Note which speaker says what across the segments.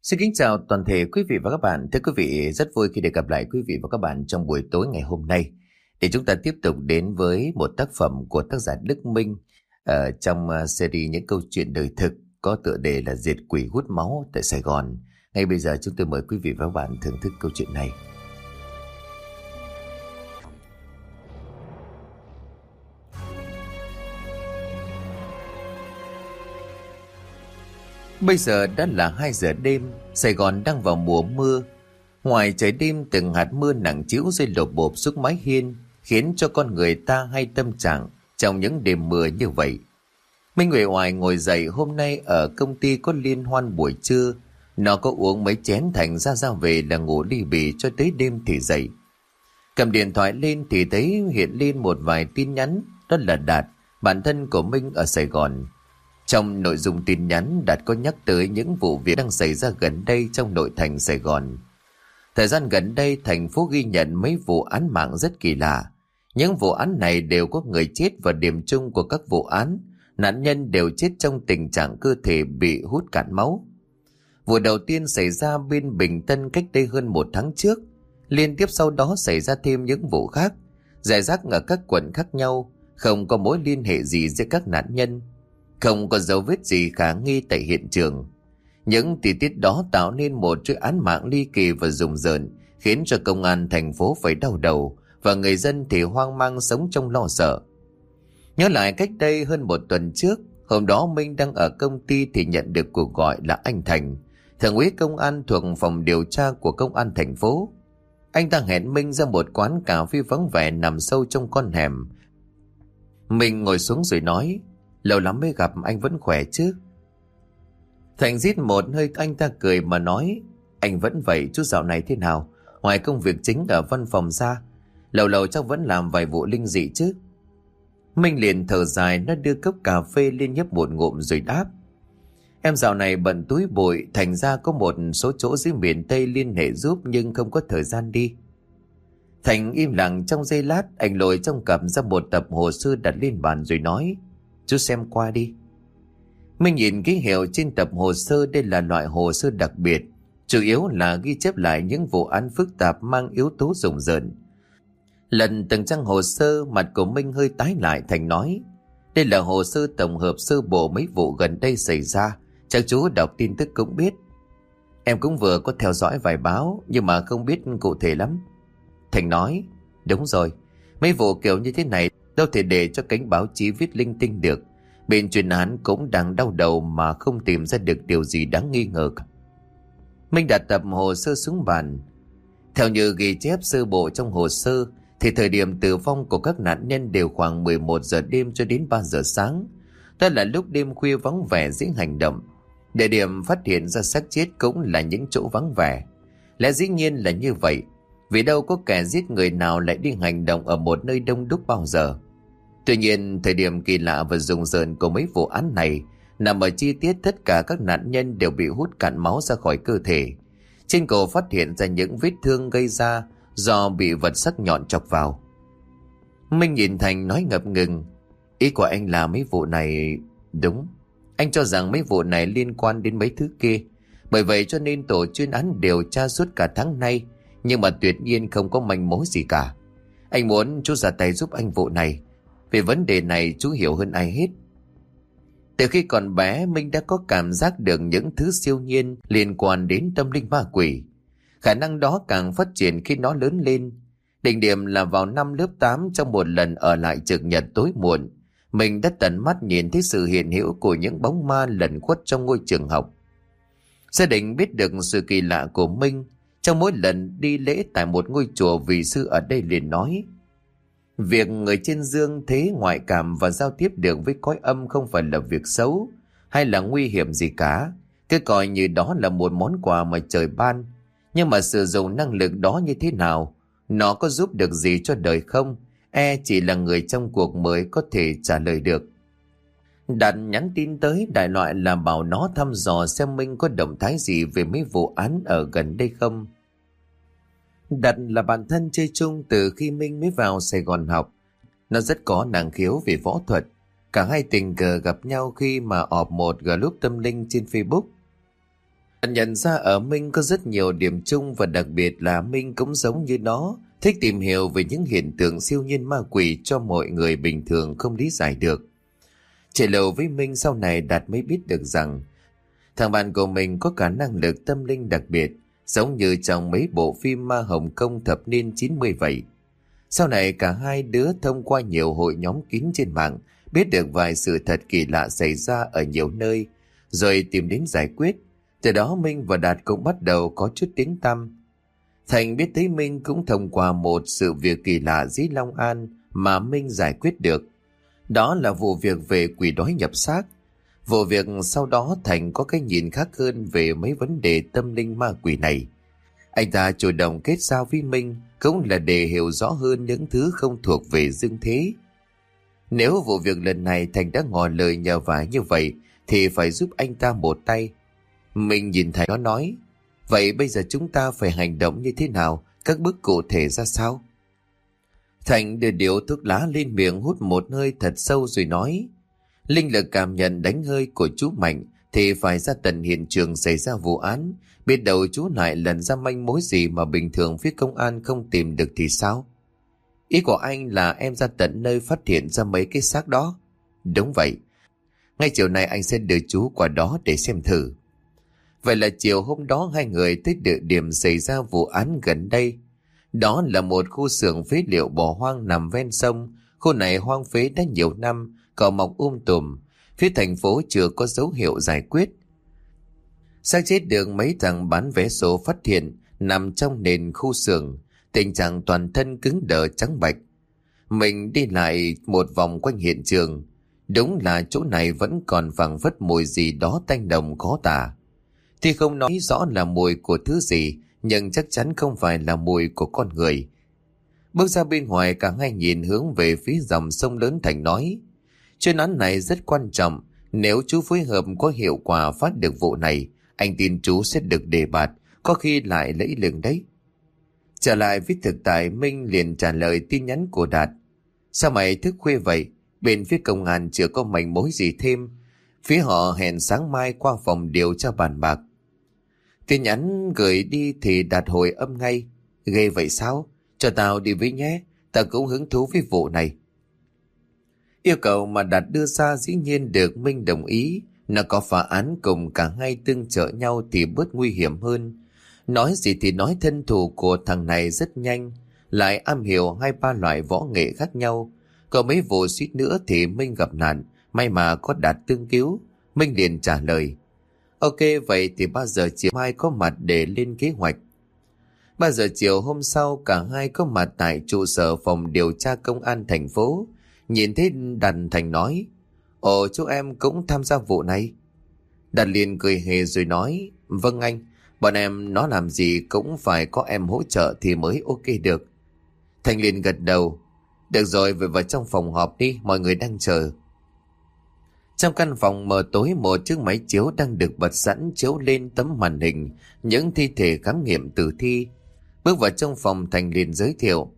Speaker 1: Xin kính chào toàn thể quý vị và các bạn. Thưa quý vị, rất vui khi được gặp lại quý vị và các bạn trong buổi tối ngày hôm nay để chúng ta tiếp tục đến với một tác phẩm của tác giả Đức Minh ở trong series những câu chuyện đời thực có tựa đề là Diệt Quỷ Hút Máu tại Sài Gòn. Ngay bây giờ chúng tôi mời quý vị và các bạn thưởng thức câu chuyện này. Bây giờ đã là 2 giờ đêm, Sài Gòn đang vào mùa mưa. Ngoài trời đêm từng hạt mưa nặng trĩu rơi lộp bộp xuống mái hiên, khiến cho con người ta hay tâm trạng trong những đêm mưa như vậy. Minh uể oải ngồi dậy, hôm nay ở công ty có liên hoan buổi trưa. Nó có uống mấy chén thành ra về là ngủ li bì cho tới đêm thì dậy. Cầm điện thoại lên thì thấy hiện lên một vài tin nhắn, đó là Đạt, bạn thân của Minh ở Sài Gòn. Trong nội dung tin nhắn, Đạt có nhắc tới những vụ việc đang xảy ra gần đây trong nội thành Sài Gòn. Thời gian gần đây, thành phố ghi nhận mấy vụ án mạng rất kỳ lạ. Những vụ án này đều có người chết và điểm chung của các vụ án, nạn nhân đều chết trong tình trạng cơ thể bị hút cạn máu. Vụ đầu tiên xảy ra bên Bình Tân cách đây hơn 1 tháng trước. Liên tiếp sau đó xảy ra thêm những vụ khác, rải rác ở các quận khác nhau, không có mối liên hệ gì giữa các nạn nhân. Không có dấu vết gì khả nghi tại hiện trường. Những tình tiết đó tạo nên một chuỗi án mạng ly kỳ và rùng rợn, khiến cho công an thành phố phải đau đầu và người dân thì hoang mang sống trong lo sợ. Nhớ lại cách đây hơn 1 tuần trước, hôm đó Minh đang ở công ty thì nhận được cuộc gọi là anh Thành, thượng úy công an thuộc phòng điều tra của công an thành phố. Anh ta hẹn Minh ra một quán cà phê vắng vẻ nằm sâu trong con hẻm. Minh ngồi xuống rồi nói: "Lâu lắm mới gặp, anh vẫn khỏe chứ?" Thành rít một hơi, anh ta cười mà nói: "Anh vẫn vậy, chú dạo này thế nào? Ngoài công việc chính ở văn phòng ra, lâu lâu chắc vẫn làm vài vụ linh dị chứ?" Minh liền thở dài, nó đưa cốc cà phê lên nhấp một ngụm rồi đáp: "Em dạo này bận túi bụi, thành ra có một số chỗ dưới miền Tây liên hệ giúp nhưng không có thời gian đi." Thành im lặng trong giây lát, anh lôi trong cặp ra một tập hồ sơ đặt lên bàn rồi nói: "Chú xem qua đi." Minh nhìn ký hiệu trên tập hồ sơ, đây là loại hồ sơ đặc biệt, chủ yếu là ghi chép lại những vụ án phức tạp mang yếu tố rùng rợn. Lần từng trang hồ sơ, mặt của Minh hơi tái lại. Thành nói: "Đây là hồ sơ tổng hợp sơ bộ mấy vụ gần đây xảy ra, chắc chú đọc tin tức cũng biết." "Em cũng vừa có theo dõi vài báo, nhưng mà không biết cụ thể lắm." Thành nói: "Đúng rồi, mấy vụ kiểu như thế này đâu thể để cho cánh báo chí viết linh tinh được. Bên chuyên án cũng đang đau đầu mà không tìm ra được điều gì đáng nghi ngờ cả." Minh đặt tập hồ sơ xuống bàn. Theo như ghi chép sơ bộ trong hồ sơ thì thời điểm tử vong của các nạn nhân đều khoảng 11 giờ đêm cho đến 3 giờ sáng. Đó là lúc đêm khuya vắng vẻ dễ hành động. Địa điểm phát hiện ra xác chết cũng là những chỗ vắng vẻ. Lẽ dĩ nhiên là như vậy, vì đâu có kẻ giết người nào lại đi hành động ở một nơi đông đúc bao giờ. Tuy nhiên, thời điểm kỳ lạ và rùng rợn của mấy vụ án này nằm ở chi tiết tất cả các nạn nhân đều bị hút cạn máu ra khỏi cơ thể. Trên cổ phát hiện ra những vết thương gây ra do bị vật sắc nhọn chọc vào. Minh nhìn Thành nói ngập ngừng: "Ý của anh là mấy vụ này..." "Đúng, anh cho rằng mấy vụ này liên quan đến mấy thứ kia. Bởi vậy cho nên tổ chuyên án điều tra suốt cả tháng nay, nhưng mà tuyệt nhiên không có manh mối gì cả. Anh muốn chú ra tay giúp anh vụ này. Về vấn đề này chú hiểu hơn ai hết. Từ khi còn bé, Minh đã có cảm giác được những thứ siêu nhiên liên quan đến tâm linh ma quỷ. Khả năng đó càng phát triển khi nó lớn lên. Đỉnh điểm là vào năm lớp 8, trong một lần ở lại trực nhật tối muộn, mình đã tận mắt nhìn thấy sự hiện hữu của những bóng ma lẩn khuất trong ngôi trường học. Gia đình biết được sự kỳ lạ của Minh. Trong mỗi lần đi lễ tại một ngôi chùa, vị sư ở đây liền nói: việc người trên dương thế ngoại cảm và giao tiếp được với cõi âm không phải là việc xấu hay là nguy hiểm gì cả. Cứ coi như đó là một món quà mà trời ban. Nhưng mà sử dụng năng lực đó như thế nào, nó có giúp được gì cho đời không, chỉ là người trong cuộc mới có thể trả lời được. Đạt nhắn tin tới đại loại là bảo nó thăm dò xem Minh có động thái gì về mấy vụ án ở gần đây không. Đạt là bạn thân chơi chung từ khi Minh mới vào Sài Gòn học. Nó rất có năng khiếu về võ thuật. Cả hai tình cờ gặp nhau khi mà họp một group tâm linh trên Facebook. Nhận ra ở Minh có rất nhiều điểm chung, và đặc biệt là Minh cũng giống như nó, thích tìm hiểu về những hiện tượng siêu nhiên ma quỷ cho mọi người bình thường không lý giải được. Chạy lâu với Minh sau này Đạt mới biết được rằng thằng bạn của mình có cả năng lực tâm linh đặc biệt, giống như trong mấy bộ phim ma Hồng Kông thập niên 90 vậy. Sau này cả hai đứa thông qua nhiều hội nhóm kín trên mạng biết được vài sự thật kỳ lạ xảy ra ở nhiều nơi, rồi tìm đến giải quyết. Từ đó Minh và Đạt cũng bắt đầu có chút tiếng tăm. Thành biết thấy Minh cũng thông qua một sự việc kỳ lạ dưới Long An mà Minh giải quyết được. Đó là vụ việc về quỷ đói nhập xác. Vụ việc sau đó Thành có cái nhìn khác hơn về mấy vấn đề tâm linh ma quỷ này. Anh ta chủ động kết giao với Minh cũng là để hiểu rõ hơn những thứ không thuộc về dương thế. Nếu vụ việc lần này Thành đã ngỏ lời nhờ vả như vậy thì phải giúp anh ta một tay. Mình nhìn thấy nó nói, vậy bây giờ chúng ta phải hành động như thế nào, các bước cụ thể ra sao? Thành đưa điếu thuốc lá lên miệng hút một hơi thật sâu rồi nói, linh lực cảm nhận đánh hơi của chú Mạnh thì phải ra tận hiện trường xảy ra vụ án, biết đâu chú lại lần ra manh mối gì mà bình thường phía công an không tìm được thì sao? Ý của anh là em ra tận nơi phát hiện ra mấy cái xác đó? Đúng vậy. Ngay chiều nay anh sẽ đưa chú qua đó để xem thử. Vậy là chiều hôm đó hai người tới địa điểm xảy ra vụ án gần đây. Đó là một khu xưởng phế liệu bỏ hoang nằm ven sông. Khu này hoang phế đã nhiều năm, cỏ mọc tùm. Phía thành phố chưa có dấu hiệu giải quyết. Xác chết được mấy thằng bán vé số phát hiện nằm trong nền khu xưởng, tình trạng toàn thân cứng đờ trắng bạch. Mình đi lại một vòng quanh hiện trường. Đúng là chỗ này vẫn còn phảng phất mùi gì đó tanh đồng khó tả. Thì không nói rõ là mùi của thứ gì, nhưng chắc chắn không phải là mùi của con người. Bước ra bên ngoài, cả hai nhìn hướng về phía dòng sông lớn. Thành nói, chuyên án này rất quan trọng. Nếu chú phối hợp có hiệu quả phát được vụ này, anh tin chú sẽ được đề bạt, có khi lại lẫy lừng đấy. Trở lại với thực tại, Minh liền trả lời tin nhắn của Đạt. Sao mày thức khuya vậy? Bên phía công an chưa có manh mối gì thêm. Phía họ hẹn sáng mai qua phòng điều tra bàn bạc. Tin nhắn gửi đi thì Đạt hồi âm ngay. Ghê vậy sao? Cho tao đi với nhé, tao cũng hứng thú với vụ này. Yêu cầu mà Đạt đưa ra dĩ nhiên được Minh đồng ý. Nó có phá án cùng cả hai tương trợ nhau thì bớt nguy hiểm hơn. Nói gì thì nói, thân thủ của thằng này rất nhanh, lại am hiểu 2-3 loại võ nghệ khác nhau. Có mấy vụ suýt nữa thì Minh gặp nạn, may mà có Đạt tương cứu. Minh liền trả lời, ok, vậy thì 3 giờ chiều mai có mặt để lên kế hoạch. 3 giờ chiều hôm sau, cả hai có mặt tại trụ sở phòng điều tra công an thành phố. Nhìn thấy Đạt, Thành nói, ồ, chú em cũng tham gia vụ này. Đạt liền cười hề rồi nói, vâng anh, bọn em nó làm gì cũng phải có em hỗ trợ thì mới ok được. Thành liền gật đầu, được rồi, về vào trong phòng họp đi, mọi người đang chờ. Trong căn phòng mờ tối, một chiếc máy chiếu đang được bật sẵn chiếu lên tấm màn hình những thi thể khám nghiệm tử thi. Bước vào trong phòng, Thành liền giới thiệu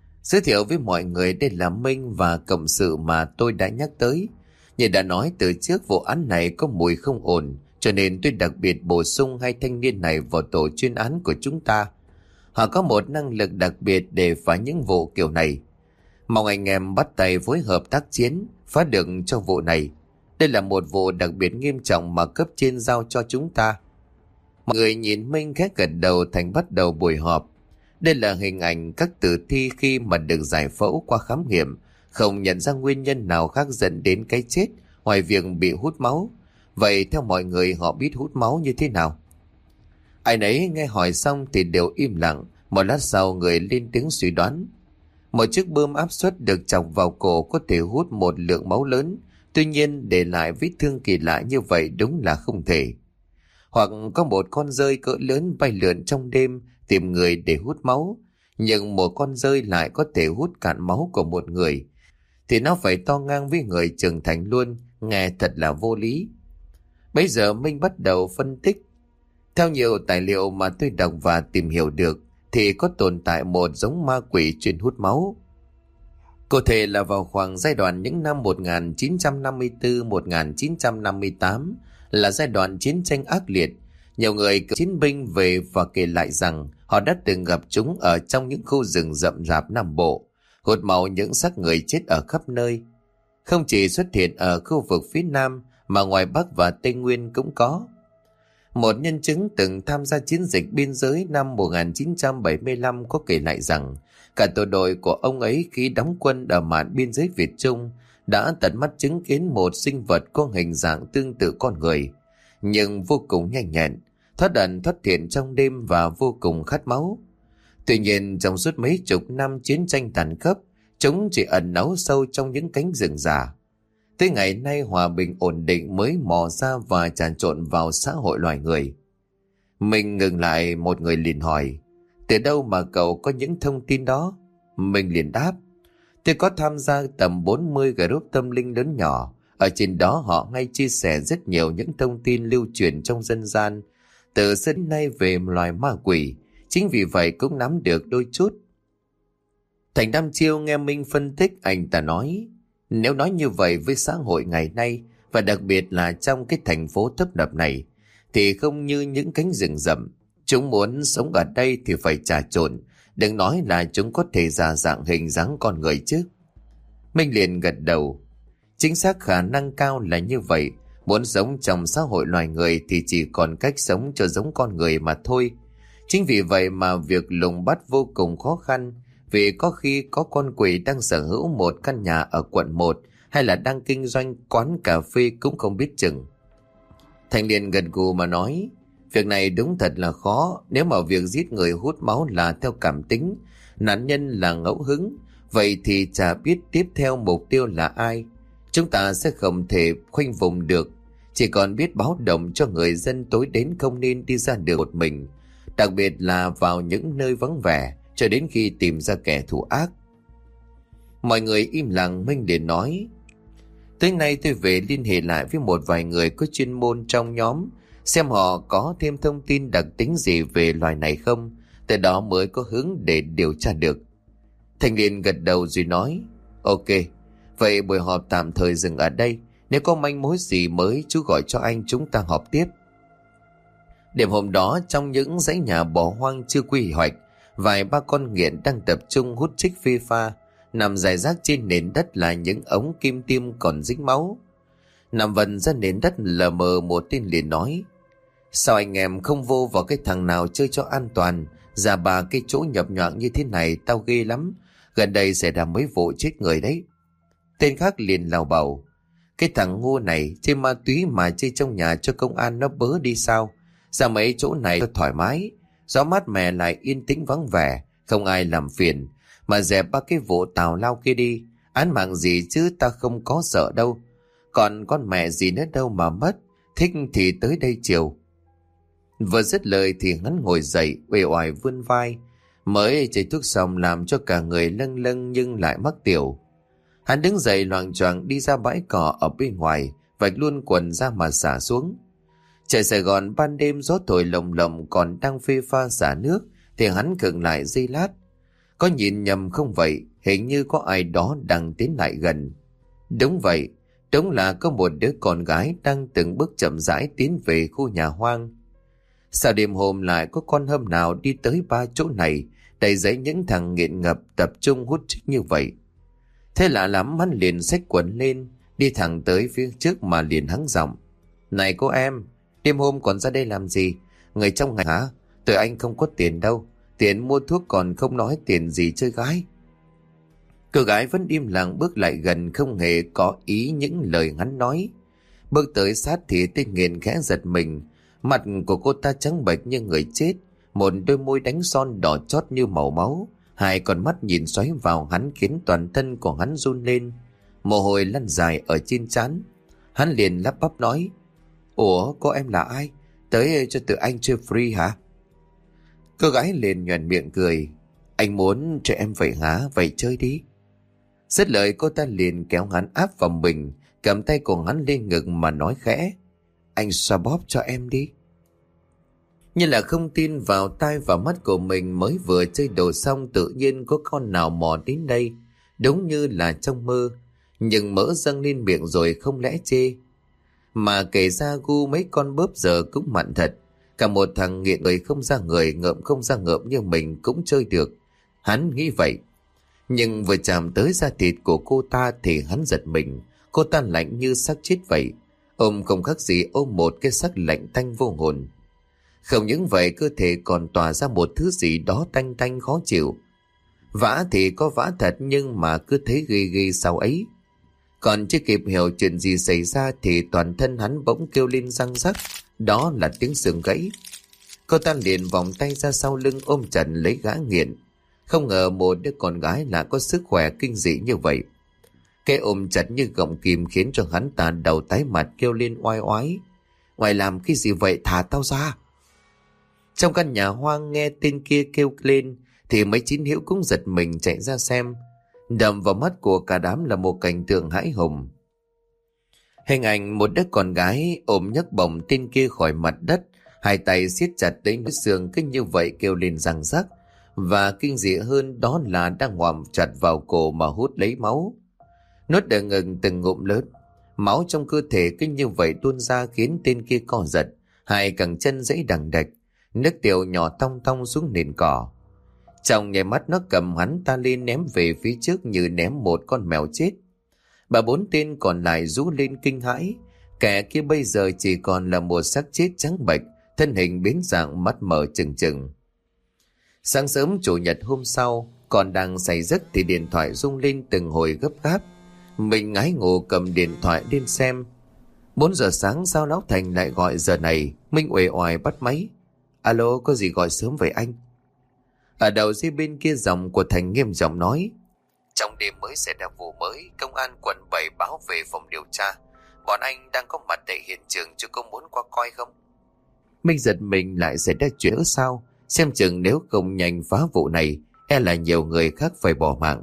Speaker 1: với mọi người đây là Minh và cộng sự mà tôi đã nhắc tới. Như đã nói từ trước, vụ án này có mùi không ổn, cho nên tôi đặc biệt bổ sung 2 thanh niên này vào tổ chuyên án của chúng ta. Họ có một năng lực đặc biệt để phá những vụ kiểu này. Mong anh em bắt tay phối hợp tác chiến, phá được trong vụ này. Đây là một vụ đặc biệt nghiêm trọng mà cấp trên giao cho chúng ta. Mọi người nhìn Minh khẽ gật đầu. Thành bắt đầu buổi họp. Đây là hình ảnh các tử thi khi mà được giải phẫu qua khám nghiệm, không nhận ra nguyên nhân nào khác dẫn đến cái chết ngoài việc bị hút máu. Vậy theo mọi người, họ biết hút máu như thế nào? Ai nấy nghe hỏi xong thì đều im lặng. Một lát sau, người lên tiếng suy đoán. Một chiếc bơm áp suất được chọc vào cổ có thể hút một lượng máu lớn, tuy nhiên để lại vết thương kỳ lạ như vậy đúng là không thể. Hoặc có một con dơi cỡ lớn bay lượn trong đêm tìm người để hút máu, nhưng một con dơi lại có thể hút cạn máu của một người, thì nó phải to ngang với người trưởng thành luôn, nghe thật là vô lý. Bây giờ Minh bắt đầu phân tích. Theo nhiều tài liệu mà tôi đọc và tìm hiểu được, thì có tồn tại một giống ma quỷ chuyên hút máu. Cụ thể là vào khoảng giai đoạn những năm 1954-1958, là giai đoạn chiến tranh ác liệt. Nhiều người chiến binh về và kể lại rằng họ đã từng gặp chúng ở trong những khu rừng rậm rạp Nam Bộ, hột màu những xác người chết ở khắp nơi. Không chỉ xuất hiện ở khu vực phía Nam mà ngoài Bắc và Tây Nguyên cũng có. Một nhân chứng từng tham gia chiến dịch biên giới năm 1975 có kể lại rằng cả tổ đội của ông ấy khi đóng quân ở mạn biên giới Việt Trung đã tận mắt chứng kiến một sinh vật có hình dạng tương tự con người, nhưng vô cùng nhanh nhẹn, thoát ẩn thoát hiện trong đêm và vô cùng khát máu. Tuy nhiên trong suốt mấy chục năm chiến tranh tàn khốc, chúng chỉ ẩn náu sâu trong những cánh rừng già. Tới ngày nay hòa bình ổn định mới mò ra và trà trộn vào xã hội loài người. Mình ngừng lại, một người liền hỏi, từ đâu mà cậu có những thông tin đó? Mình liền đáp, tôi có tham gia tầm 40 group tâm linh lớn nhỏ. Ở trên đó họ ngay chia sẻ rất nhiều những thông tin lưu truyền trong dân gian, từ xưa đến nay về loài ma quỷ. Chính vì vậy cũng nắm được đôi chút. Thành Nam Chiêu nghe Minh phân tích, anh ta nói, nếu nói như vậy với xã hội ngày nay, và đặc biệt là trong cái thành phố tấp nập này, thì không như những cánh rừng rậm. Chúng muốn sống ở đây thì phải trà trộn, đừng nói là chúng có thể giả dạng hình dáng con người chứ. Minh liền gật đầu, chính xác, khả năng cao là như vậy. Muốn sống trong xã hội loài người thì chỉ còn cách sống cho giống con người mà thôi. Chính vì vậy mà việc lùng bắt vô cùng khó khăn, vì có khi có con quỷ đang sở hữu một căn nhà ở quận 1 hay là đang kinh doanh quán cà phê cũng không biết chừng. Thành liền gật gù mà nói, việc này đúng thật là khó. Nếu mà việc giết người hút máu là theo cảm tính, nạn nhân là ngẫu hứng, vậy thì chả biết tiếp theo mục tiêu là ai. Chúng ta sẽ không thể khoanh vùng được, chỉ còn biết báo động cho người dân tối đến không nên đi ra đường một mình, đặc biệt là vào những nơi vắng vẻ, cho đến khi tìm ra kẻ thù ác. Mọi người im lặng. Minh liền nói, tới nay tôi về liên hệ lại với một vài người có chuyên môn trong nhóm, xem họ có thêm thông tin đặc tính gì về loài này không, từ đó mới có hướng để điều tra được. Thành liền gật đầu rồi nói, ok, vậy buổi họp tạm thời dừng ở đây. Nếu có manh mối gì mới chú gọi cho anh, chúng ta họp tiếp. Đêm hôm đó, trong những dãy nhà bỏ hoang chưa quy hoạch, vài ba con nghiện đang tập trung hút chích phê pha. Nằm rải rác trên nền đất là những ống kim tiêm còn dính máu. Nằm vần ra nền đất lờ mờ, một tên liền nói, sao anh em không vô vào cái thằng nào chơi cho an toàn? Già bà cái chỗ nhập nhoạng như thế này tao ghê lắm, gần đây xảy ra mấy vụ chết người đấy. Tên khác liền lào bầu, cái thằng ngu này chơi ma túy mà chơi trong nhà cho công an nó bớ đi sao? Ra mấy chỗ này thoải mái, gió mát mẻ lại yên tĩnh vắng vẻ, không ai làm phiền, mà dẹp ba cái vụ tào lao kia đi. Án mạng gì chứ ta không có sợ đâu, còn con mẹ gì nữa đâu mà mất, thích thì tới đây chiều. Vừa dứt lời thì hắn ngồi dậy, uể oải vươn vai, mới chảy thuốc xong làm cho cả người lâng lâng nhưng lại mắc tiểu. Hắn đứng dậy loạng choạng đi ra bãi cỏ ở bên ngoài, vạch luôn quần ra mà xả xuống. Trời Sài Gòn ban đêm gió thổi lồng lộng còn đang phê pha xả nước, thì hắn khựng lại giây lát. Có nhìn nhầm không vậy? Hình như có ai đó đang tiến lại gần. Đúng vậy, đúng là có một đứa con gái đang từng bước chậm rãi tiến về khu nhà hoang. Sao đêm hôm lại có con hâm nào đi tới ba chỗ này, đầy giấy những thằng nghiện ngập tập trung hút chích như vậy? Thế lạ lắm, hắn liền xách quần lên, đi thẳng tới phía trước mà liền hắng giọng, này cô em, đêm hôm còn ra đây làm gì? Người trong ngày hả? Tụi anh không có tiền đâu, tiền mua thuốc còn không nói tiền gì chơi gái. Cô gái vẫn im lặng bước lại gần, không hề có ý những lời hắn nói. Bước tới sát thì tên nghiện khẽ giật mình. Mặt của cô ta trắng bệch như người chết, một đôi môi đánh son đỏ chót như màu máu, hai con mắt nhìn xoáy vào hắn khiến toàn thân của hắn run lên, mồ hôi lăn dài ở trên trán. Hắn liền lắp bắp nói, ủa cô em là ai? Tới cho tụi anh chơi free hả? Cô gái liền nhoẻn miệng cười, anh muốn cho em vậy hả? Vậy chơi đi. Dứt lời cô ta liền kéo hắn áp vào mình, cầm tay của hắn lên ngực mà nói khẽ, anh xoa bóp cho em đi. Như là không tin vào tai và mắt của mình, mới vừa chơi đồ xong tự nhiên có con nào mò đến đây, đúng như là trong mơ, nhưng mỡ dâng lên miệng rồi không lẽ chê. Mà kể ra gu mấy con bớp giờ cũng mặn thật, Cả một thằng nghiện người không ra người, ngợm không ra ngợm như mình cũng chơi được. Hắn nghĩ vậy. Nhưng vừa chạm tới da thịt của cô ta thì hắn giật mình. Cô ta lạnh như xác chết vậy. Ôm không khác gì ôm một cái xác lạnh tanh vô hồn. Không những vậy, cơ thể còn tỏa ra một thứ gì đó tanh tanh khó chịu. Vã thì có vã thật, nhưng mà cứ thấy ghê ghê sau ấy. Còn chưa kịp hiểu chuyện gì xảy ra thì toàn thân hắn bỗng kêu lên răng rắc. Đó là tiếng xương gãy. Cô ta liền vòng tay ra sau lưng ôm chặt lấy gã nghiện. Không ngờ một đứa con gái lại có sức khỏe kinh dị như vậy. Cái ôm chặt như gọng kìm khiến cho hắn ta đầu tái mặt kêu lên oai oái. Ngoài làm cái gì vậy, thả tao ra. Trong căn nhà hoang nghe tên kia kêu lên thì mấy chín hiếu cũng giật mình chạy ra xem. Đầm vào mắt của cả đám là một cảnh tượng hãi hùng. Hình ảnh một đứa con gái ôm nhấc bổng tên kia khỏi mặt đất, hai tay siết chặt lấy nút xương cứ như vậy kêu lên răng rắc. Và kinh dị hơn đó là đang ngoạm chặt vào cổ mà hút lấy máu. Nuốt đờ ngừng từng ngụm lớn. Máu trong cơ thể cứ như vậy tuôn ra khiến tên kia co giật, hai cẳng chân giãy đằng đạch, nước tiểu nhỏ tong tong xuống nền cỏ. Trong nháy mắt nó cầm hắn ta lên ném về phía trước như ném một con mèo chết. Bà bốn tên còn lại rú lên kinh hãi. Kẻ kia bây giờ chỉ còn là một xác chết trắng bệch, thân hình biến dạng, mắt mở trừng trừng. Sáng sớm chủ nhật hôm sau, còn đang say giấc thì điện thoại rung lên từng hồi gấp gáp. Mình ngái ngủ cầm điện thoại lên xem. 4 giờ sáng sao lão Thành lại gọi giờ này? Minh uể oải bắt máy. Alo, có gì gọi sớm vậy anh? Ở đầu dây bên kia giọng của Thành nghiêm giọng nói. Trong đêm mới xảy ra vụ mới, công an quận 7 báo về phòng điều tra. Bọn anh đang có mặt tại hiện trường, chứ có muốn qua coi không? Minh giật mình, lại xảy ra chuyện sao? Xem chừng nếu không nhanh phá vụ này, e là nhiều người khác phải bỏ mạng.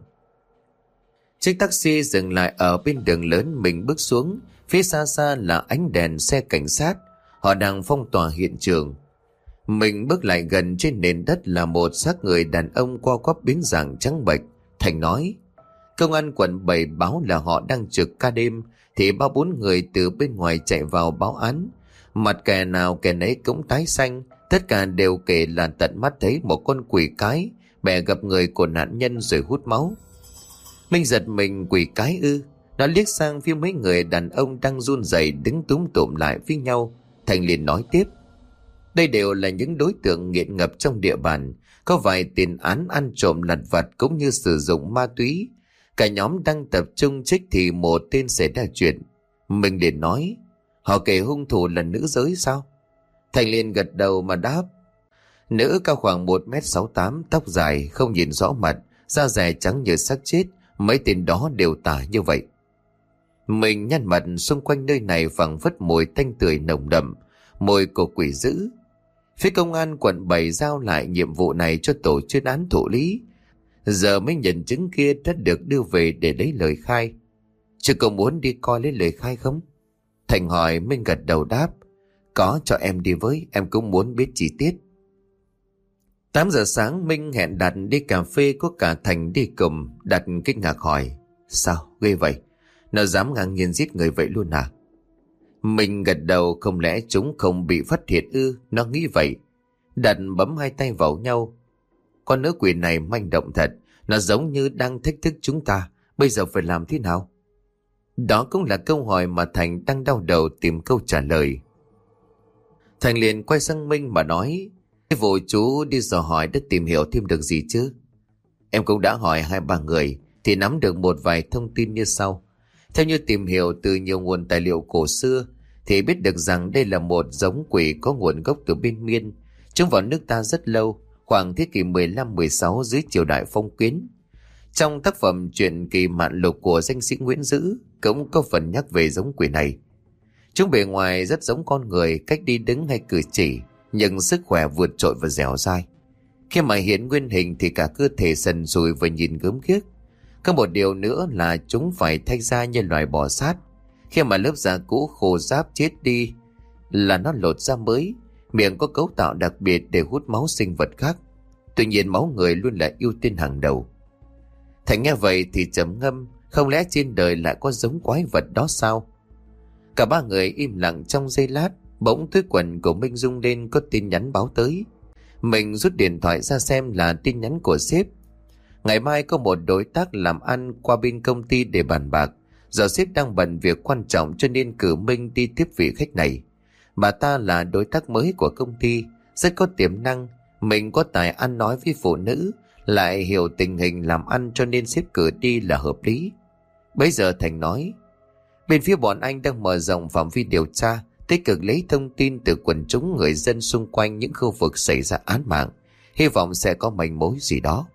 Speaker 1: Chiếc taxi dừng lại ở bên đường lớn, mình bước xuống. Phía xa xa là ánh đèn xe cảnh sát. Họ đang phong tỏa hiện trường. Mình bước lại gần, trên nền đất là một xác người đàn ông co quắp biến dạng trắng bệch. Thành nói, công an quận 7 báo là họ đang trực ca đêm, thì 3-4 người từ bên ngoài chạy vào báo án. Mặt kẻ nào kẻ nấy cũng tái xanh, tất cả đều kể là tận mắt thấy một con quỷ cái bè gặp người của nạn nhân rồi hút máu. Minh giật mình, quỷ cái ư? Nó liếc sang phía mấy người đàn ông đang run rẩy đứng túm tụm lại với nhau. Thành liền nói tiếp, đây đều là những đối tượng nghiện ngập trong địa bàn, có vài tiền án ăn trộm lặt vặt cũng như sử dụng ma túy. Cả nhóm đang tập trung trích thì một tên xảy ra chuyện. Mình liền nói, họ kể hung thủ là nữ giới sao? Thành liền gật đầu mà đáp, nữ cao khoảng 1m68, tóc dài, không nhìn rõ mặt, da dẻ trắng như xác chết. Mấy tên đó đều tả như vậy. Mình nhăn mặt, xung quanh nơi này phảng phất mùi tanh tưởi nồng đậm, mùi của quỷ dữ. Phía công an quận 7 giao lại nhiệm vụ này cho tổ chuyên án thụ lý. Giờ mấy nhân chứng kia đã được đưa về để lấy lời khai. Chứ cậu muốn đi coi lấy lời khai không? Thành hỏi. Minh gật đầu đáp, có, cho em đi với, em cũng muốn biết chi tiết. 8 giờ sáng Minh hẹn Đạt đi cà phê, có cả Thành đi cùng. Đạt kinh ngạc hỏi, sao ghê vậy? Nó dám ngang nhiên giết người vậy luôn à? Minh gật đầu, không lẽ chúng không bị phát hiện ư? Nó nghĩ vậy. Đạt bấm hai tay vào nhau. Con nữ quỷ này manh động thật, nó giống như đang thách thức chúng ta. Bây giờ phải làm thế nào? Đó cũng là câu hỏi mà Thành đang đau đầu tìm câu trả lời. Thành liền quay sang Minh mà nói, cái vụ chú đi dò hỏi đã tìm hiểu thêm được gì chứ? Em cũng đã hỏi 2-3 người thì nắm được một vài thông tin như sau. Theo như tìm hiểu từ nhiều nguồn tài liệu cổ xưa thì biết được rằng đây là một giống quỷ có nguồn gốc từ bên Miên. Chúng vào nước ta rất lâu, khoảng thế kỷ 15-16 dưới triều đại Phong Kiến. Trong tác phẩm Truyện Kỳ Mạn Lục của danh sĩ Nguyễn Dữ cũng có phần nhắc về giống quỷ này. Chúng bề ngoài rất giống con người, cách đi đứng hay cử chỉ, nhưng sức khỏe vượt trội và dẻo dai. Khi mà hiện nguyên hình thì cả cơ thể sần sùi và nhìn gớm ghiếc. Có một điều nữa là chúng phải thay da như loài bò sát. Khi mà lớp da cũ khô ráp chết đi là nó lột da mới. Miệng có cấu tạo đặc biệt để hút máu sinh vật khác. Tuy nhiên máu người luôn là ưu tiên hàng đầu. Thành nghe vậy thì trầm ngâm, không lẽ trên đời lại có giống quái vật đó sao? Cả ba người im lặng trong giây lát, Bỗng túi quần của Minh rung lên, có tin nhắn báo tới. Mình rút điện thoại ra xem là tin nhắn của sếp. Ngày mai có một đối tác làm ăn qua bên công ty để bàn bạc. Giờ sếp đang bận việc quan trọng cho nên cử Minh đi tiếp vị khách này. Bà ta là đối tác mới của công ty, rất có tiềm năng. Mình có tài ăn nói với phụ nữ, lại hiểu tình hình làm ăn cho nên sếp cử đi là hợp lý. Bây giờ Thành nói, bên phía bọn anh đang mở rộng phạm vi điều tra, tích cực lấy thông tin từ quần chúng người dân xung quanh những khu vực xảy ra án mạng. Hy vọng sẽ có manh mối gì đó.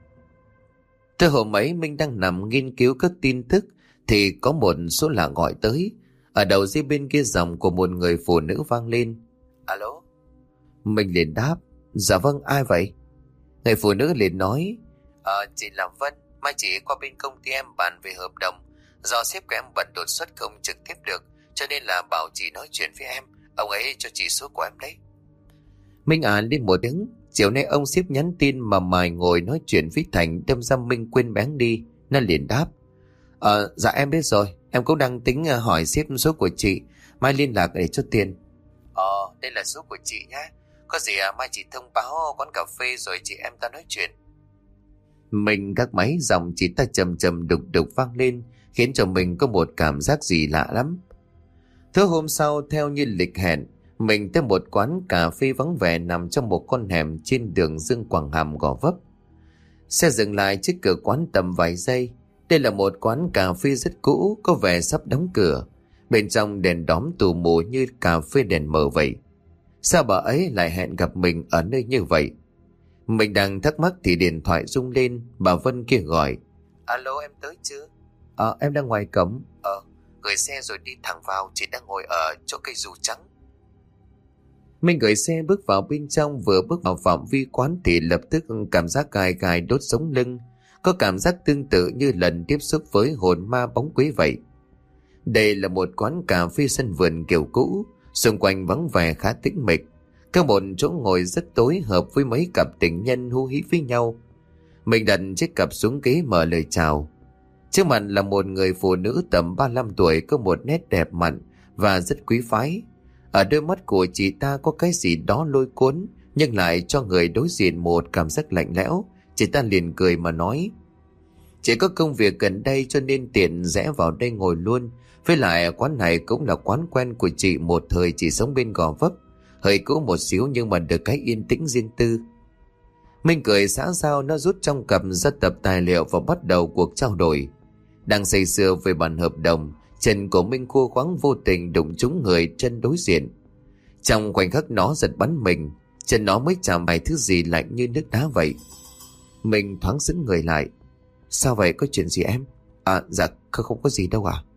Speaker 1: Từ hôm ấy Minh đang nằm nghiên cứu các tin tức thì có một số lạ gọi tới. Ở đầu dây bên kia dòng của một người phụ nữ vang lên. Alo? Mình liền đáp, dạ vâng, ai vậy? Người phụ nữ liền nói, chị là Vân, mai chị qua bên công ty em bàn về hợp đồng. Do sếp của em bận đột xuất không trực tiếp được, cho nên là bảo chị nói chuyện với em. Ông ấy cho chị số của em đấy. Minh lên một tiếng. Chiều nay ông sếp nhắn tin mà mài ngồi nói chuyện với Thành, đâm ra Minh quên bén đi. Nó liền đáp, dạ em biết rồi, em cũng đang tính hỏi sếp số của chị, mai liên lạc để cho tiền. Đây là số của chị nhé. Có gì mai chị thông báo quán cà phê rồi chị em ta nói chuyện. Mình gác máy, giọng chị ta trầm trầm đục đục vang lên, khiến cho mình có một cảm giác gì lạ lắm. Thứ hôm sau, theo như lịch hẹn, mình tới một quán cà phê vắng vẻ nằm trong một con hẻm trên đường Dương Quảng Hàm, Gò Vấp. Xe dừng lại trước cửa quán tầm vài giây. Đây là một quán cà phê rất cũ, có vẻ sắp đóng cửa. Bên trong đèn đóm tù mù như cà phê đèn mờ vậy. Sao bà ấy lại hẹn gặp mình ở nơi như vậy? Mình đang thắc mắc thì điện thoại rung lên. Bà Vân kia gọi, alo, em tới chưa? Em đang ngoài cổng. Gửi xe rồi đi thẳng vào, chị đang ngồi ở chỗ cây dù trắng. Mình gửi xe bước vào bên trong. Vừa bước vào phạm vi quán thì lập tức cảm giác gai gai đốt sống lưng. Có cảm giác tương tự như lần tiếp xúc với hồn ma bóng quế vậy. Đây là một quán cà phê sân vườn kiểu cũ, xung quanh vắng vẻ khá tĩnh mịch. Có một chỗ ngồi rất tối hợp với mấy cặp tình nhân hú hí với nhau. Mình đặt chiếc cặp xuống ghế mở lời chào. Trước mặt là một người phụ nữ tầm 35 tuổi, có một nét đẹp mặn và rất quý phái. Ở đôi mắt của chị ta có cái gì đó lôi cuốn, nhưng lại cho người đối diện một cảm giác lạnh lẽo. Chị ta liền cười mà nói, chị có công việc gần đây cho nên tiện rẽ vào đây ngồi luôn. Với lại quán này cũng là quán quen của chị, một thời chị sống bên Gò Vấp. Hơi cũ một xíu nhưng mà được cái yên tĩnh riêng tư. Minh cười xã giao, nó rút trong cặp ra tập tài liệu và bắt đầu cuộc trao đổi. Đang say sưa về bản hợp đồng, chân của Minh khô khoắng vô tình đụng trúng người chân đối diện. Trong khoảnh khắc nó giật bắn mình, chân nó mới chạm phải thứ gì lạnh như nước đá vậy. Mình thoáng sững người lại. Sao vậy, có chuyện gì em? Dạ không có gì đâu ạ.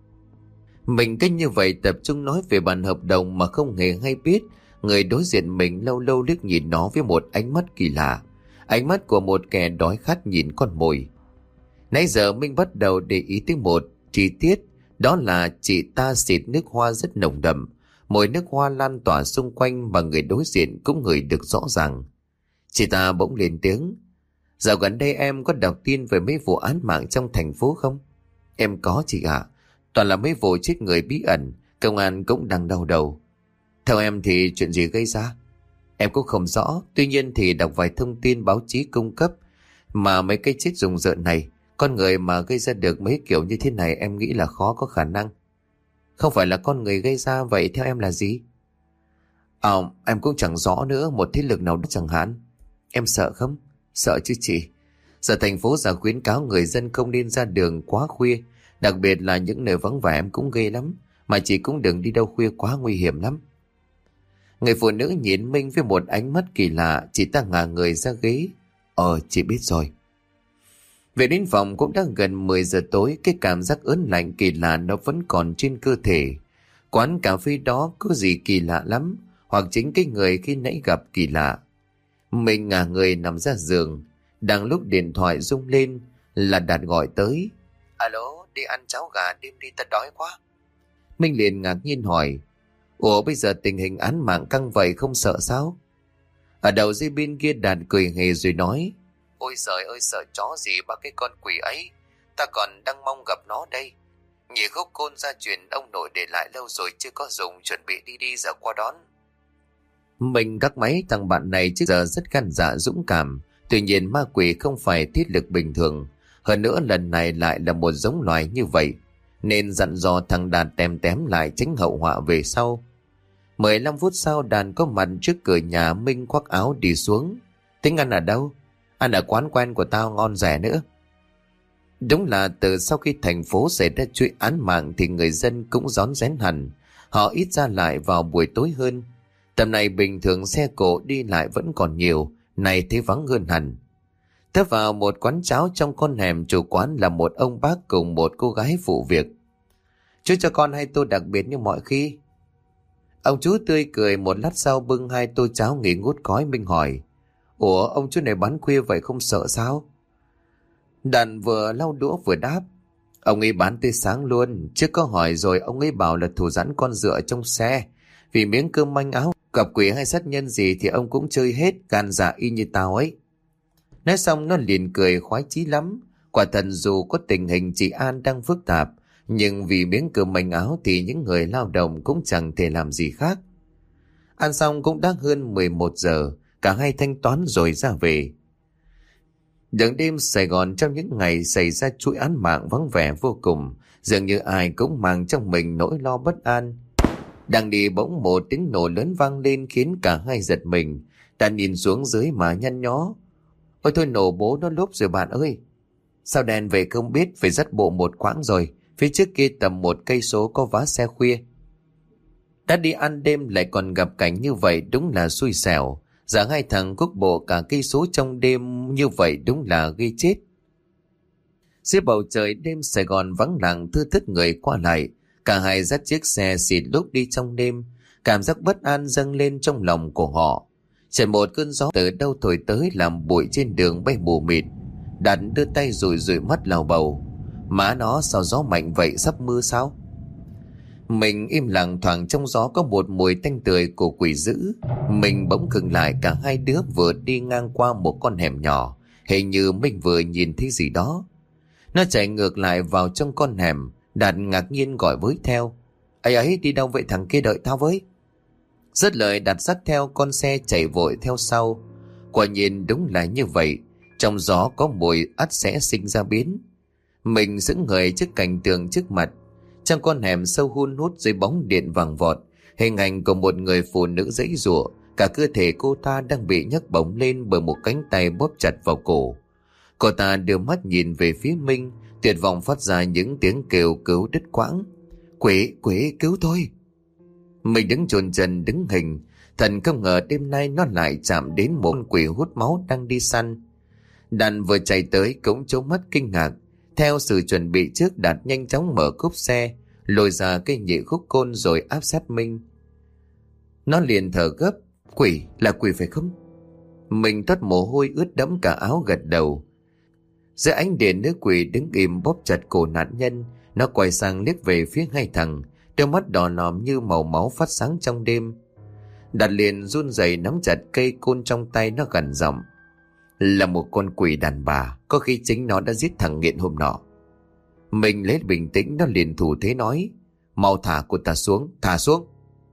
Speaker 1: Mình cứ như vậy tập trung nói về bản hợp đồng mà không hề hay biết người đối diện mình lâu lâu liếc nhìn nó với một ánh mắt kỳ lạ. Ánh mắt của một kẻ đói khát nhìn con mồi. Nãy giờ Minh bắt đầu để ý tới một chi tiết, đó là chị ta xịt nước hoa rất nồng đậm. Mùi nước hoa lan tỏa xung quanh mà người đối diện cũng ngửi được rõ ràng. Chị ta bỗng lên tiếng, dạo gần đây em có đọc tin về mấy vụ án mạng trong thành phố không? Em có chị ạ. Toàn là mấy vụ chết người bí ẩn, công an cũng đang đau đầu. Theo em thì chuyện gì gây ra? Em cũng không rõ, tuy nhiên thì đọc vài thông tin báo chí cung cấp. Mà mấy cái chết rùng rợn này, con người mà gây ra được mấy kiểu như thế này em nghĩ là khó có khả năng. Không phải là con người gây ra, vậy theo em là gì? Em cũng chẳng rõ nữa, một thế lực nào đó chẳng hạn. Em sợ không? Sợ chứ chị. Giờ thành phố ra khuyến cáo người dân không nên ra đường quá khuya, đặc biệt là những nơi vắng vẻ em cũng ghê lắm. Mà chị cũng đừng đi đâu khuya quá, nguy hiểm lắm. Người phụ nữ nhìn Minh với một ánh mắt kỳ lạ. Chị ta ngả người ra ghế. Chị biết rồi. Về đến phòng cũng đã gần 10 giờ tối. Cái cảm giác ớn lạnh kỳ lạ nó vẫn còn trên cơ thể. Quán cà phê đó có gì kỳ lạ lắm, hoặc chính cái người khi nãy gặp kỳ lạ. Mình ngả người nằm ra giường. Đang lúc điện thoại rung lên là Đạt gọi tới. Alo, đi ăn cháo gà đêm đi, ta đói quá. Minh liền ngạc nhiên hỏi, ủa bây giờ tình hình án mạng căng vậy không sợ sao? Ở đầu dây bên kia Đạt cười hề rồi nói, ôi giời ơi, sợ chó gì ba cái con quỷ ấy, ta còn đang mong gặp nó đây. Nhị khúc côn gia truyền ông nội để lại lâu rồi chưa có dùng, chuẩn bị đi giờ qua đón. Mình gác máy, thằng bạn này trước giờ rất gan dạ dũng cảm. Tuy nhiên ma quỷ không phải thiết lực bình thường. Hơn nữa lần này lại là một giống loài như vậy, nên dặn dò thằng Đạt tém lại tránh hậu họa về sau. 15 phút sau, Đàn có mặt trước cửa nhà. Minh khoác áo đi xuống. Tính ăn ở đâu? Ăn ở quán quen của tao, ngon rẻ nữa. Đúng là từ sau khi thành phố xảy ra chuyện án mạng thì người dân cũng rón rén hẳn. Họ ít ra lại vào buổi tối hơn. Tầm này bình thường xe cộ đi lại vẫn còn nhiều, này thấy vắng hơn hẳn. Tớ vào một quán cháo trong con hẻm, chủ quán là một ông bác cùng một cô gái phụ việc. Chú cho con 2 tô đặc biệt như mọi khi. Ông chú tươi cười, một lát sau bưng 2 tô cháo nghỉ ngút khói. Minh hỏi: Ủa, ông chú này bán khuya vậy không sợ sao? Đàn vừa lau đũa vừa đáp: Ông ấy bán tới sáng luôn, trước có hỏi rồi, ông ấy bảo là thủ sẵn con dựa trong xe. Vì miếng cơm manh áo, gặp quỷ hay sát nhân gì thì ông cũng chơi hết, gan dạ y như tao ấy. Nói xong nó liền cười khoái chí lắm. Quả thật dù có tình hình trị an đang phức tạp, nhưng vì miếng cơm manh áo thì những người lao động cũng chẳng thể làm gì khác. Ăn xong cũng đã hơn 11 giờ, cả hai thanh toán rồi ra về. Đường đêm Sài Gòn trong những ngày xảy ra chuỗi án mạng vắng vẻ vô cùng, dường như ai cũng mang trong mình nỗi lo bất an. Đang đi bỗng một tiếng nổ lớn vang lên khiến cả hai giật mình. Ta nhìn xuống dưới mà nhăn nhó: Ôi thôi, nổ bố nó lốp rồi bạn ơi. Sao đèn về không biết, phải dắt bộ một quãng rồi. Phía trước kia tầm 1 cây số có vá xe khuya. Đã đi ăn đêm lại còn gặp cảnh như vậy, đúng là xui xẻo. Giả hai thằng quốc bộ cả cây số trong đêm như vậy đúng là gây chết. Dưới bầu trời đêm Sài Gòn vắng lặng thưa thớt người qua lại. Cả hai dắt chiếc xe xịt lúc đi trong đêm. Cảm giác bất an dâng lên trong lòng của họ. Chợt một cơn gió từ đâu thổi tới làm bụi trên đường bay mù mịt. Đạt đưa tay rủi mắt lào bầu: Má nó, sao gió mạnh vậy, sắp mưa sao? Mình im lặng, thoảng trong gió có một mùi tanh tưởi của quỷ dữ. Mình bỗng khựng lại, cả hai đứa vừa đi ngang qua một con hẻm nhỏ. Hình như mình vừa nhìn thấy gì đó. Nó chạy ngược lại vào trong con hẻm. Đạt ngạc nhiên gọi với theo: Ấy ấy, đi đâu vậy thằng kia, đợi tao với. Dứt lời, Đạt dắt theo con xe chạy vội theo sau. Quả nhiên đúng là như vậy, trong gió có mùi ắt sẽ sinh ra biến. Mình sững người trước cảnh tượng trước mặt. Trong con hẻm sâu hun hút dưới bóng điện vàng vọt, hình ảnh của một người phụ nữ giãy giụa. Cả cơ thể cô ta đang bị nhấc bổng lên bởi một cánh tay bóp chặt vào cổ. Cô ta đưa mắt nhìn về phía Minh, tuyệt vọng phát ra những tiếng kêu cứu đứt quãng: Quỷ, quỷ, cứu tôi! Mình đứng chồn chần đứng hình. Thần không ngờ đêm nay nó lại chạm đến một con quỷ hút máu đang đi săn. Đàn vừa chạy tới cũng trố mắt kinh ngạc. Theo sự chuẩn bị trước, Đạt nhanh chóng mở cốp xe, lôi ra cây nhị khúc côn rồi áp sát Minh. Nó liền thở gấp: Quỷ, là quỷ phải không? Mình toát mồ hôi ướt đẫm cả áo, gật đầu. Dưới ánh đèn, nữ quỷ đứng im bóp chặt cổ nạn nhân. Nó quay sang liếc về phía hai thằng, đôi mắt đỏ lòm như màu máu phát sáng trong đêm. Đạt liền run rẩy nắm chặt cây côn trong tay, nó gằn giọng: Là một con quỷ đàn bà, có khi chính nó đã giết thằng nghiện hôm nọ. Mình lấy bình tĩnh, nó liền thủ thế nói: Mau thả cô ta xuống, thả xuống.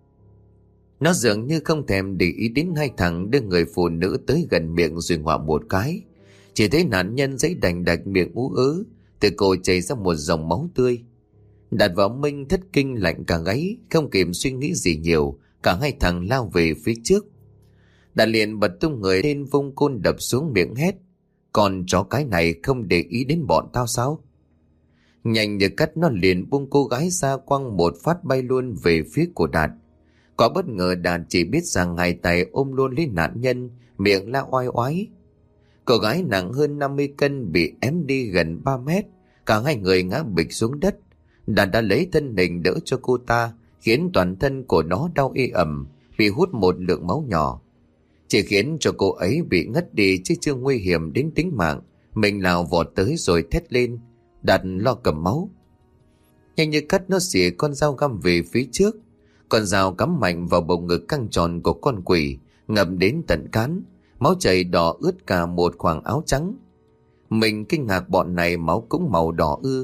Speaker 1: Nó dường như không thèm để ý đến hai thằng đưa người phụ nữ tới gần miệng rồi ngoạm một cái. Chỉ thấy nạn nhân giãy đành đạch, miệng ú ớ, từ cổ chảy ra một dòng máu tươi. Đạt và Minh thất kinh lạnh cả gáy, không kịp suy nghĩ gì nhiều, cả hai thằng lao về phía trước. Đạt liền bật tung người lên, vung côn đập xuống, miệng hét: Còn chó cái này không để ý đến bọn tao sao? Nhanh như cắt, nó liền buông cô gái ra, quăng một phát bay luôn về phía của Đạt. Có bất ngờ, Đạt chỉ biết rằng hai tay ôm luôn lấy nạn nhân, miệng la oai oái. Cô gái nặng hơn 50 cân bị ém đi gần 3 mét, cả hai người ngã bịch xuống đất. Đạt đã lấy thân hình đỡ cho cô ta, khiến toàn thân của nó đau ê ẩm, bị hút một lượng máu nhỏ. Chỉ khiến cho cô ấy bị ngất đi chứ chưa nguy hiểm đến tính mạng. Mình lao vọt tới rồi thét lên: Đạt lo cầm máu. Nhanh như cắt, nó xỉa con dao găm về phía trước. Con dao cắm mạnh vào bầu ngực căng tròn của con quỷ, ngậm đến tận cán, máu chảy đỏ ướt cả một khoảng áo trắng. Mình kinh ngạc, bọn này máu cũng màu đỏ ư.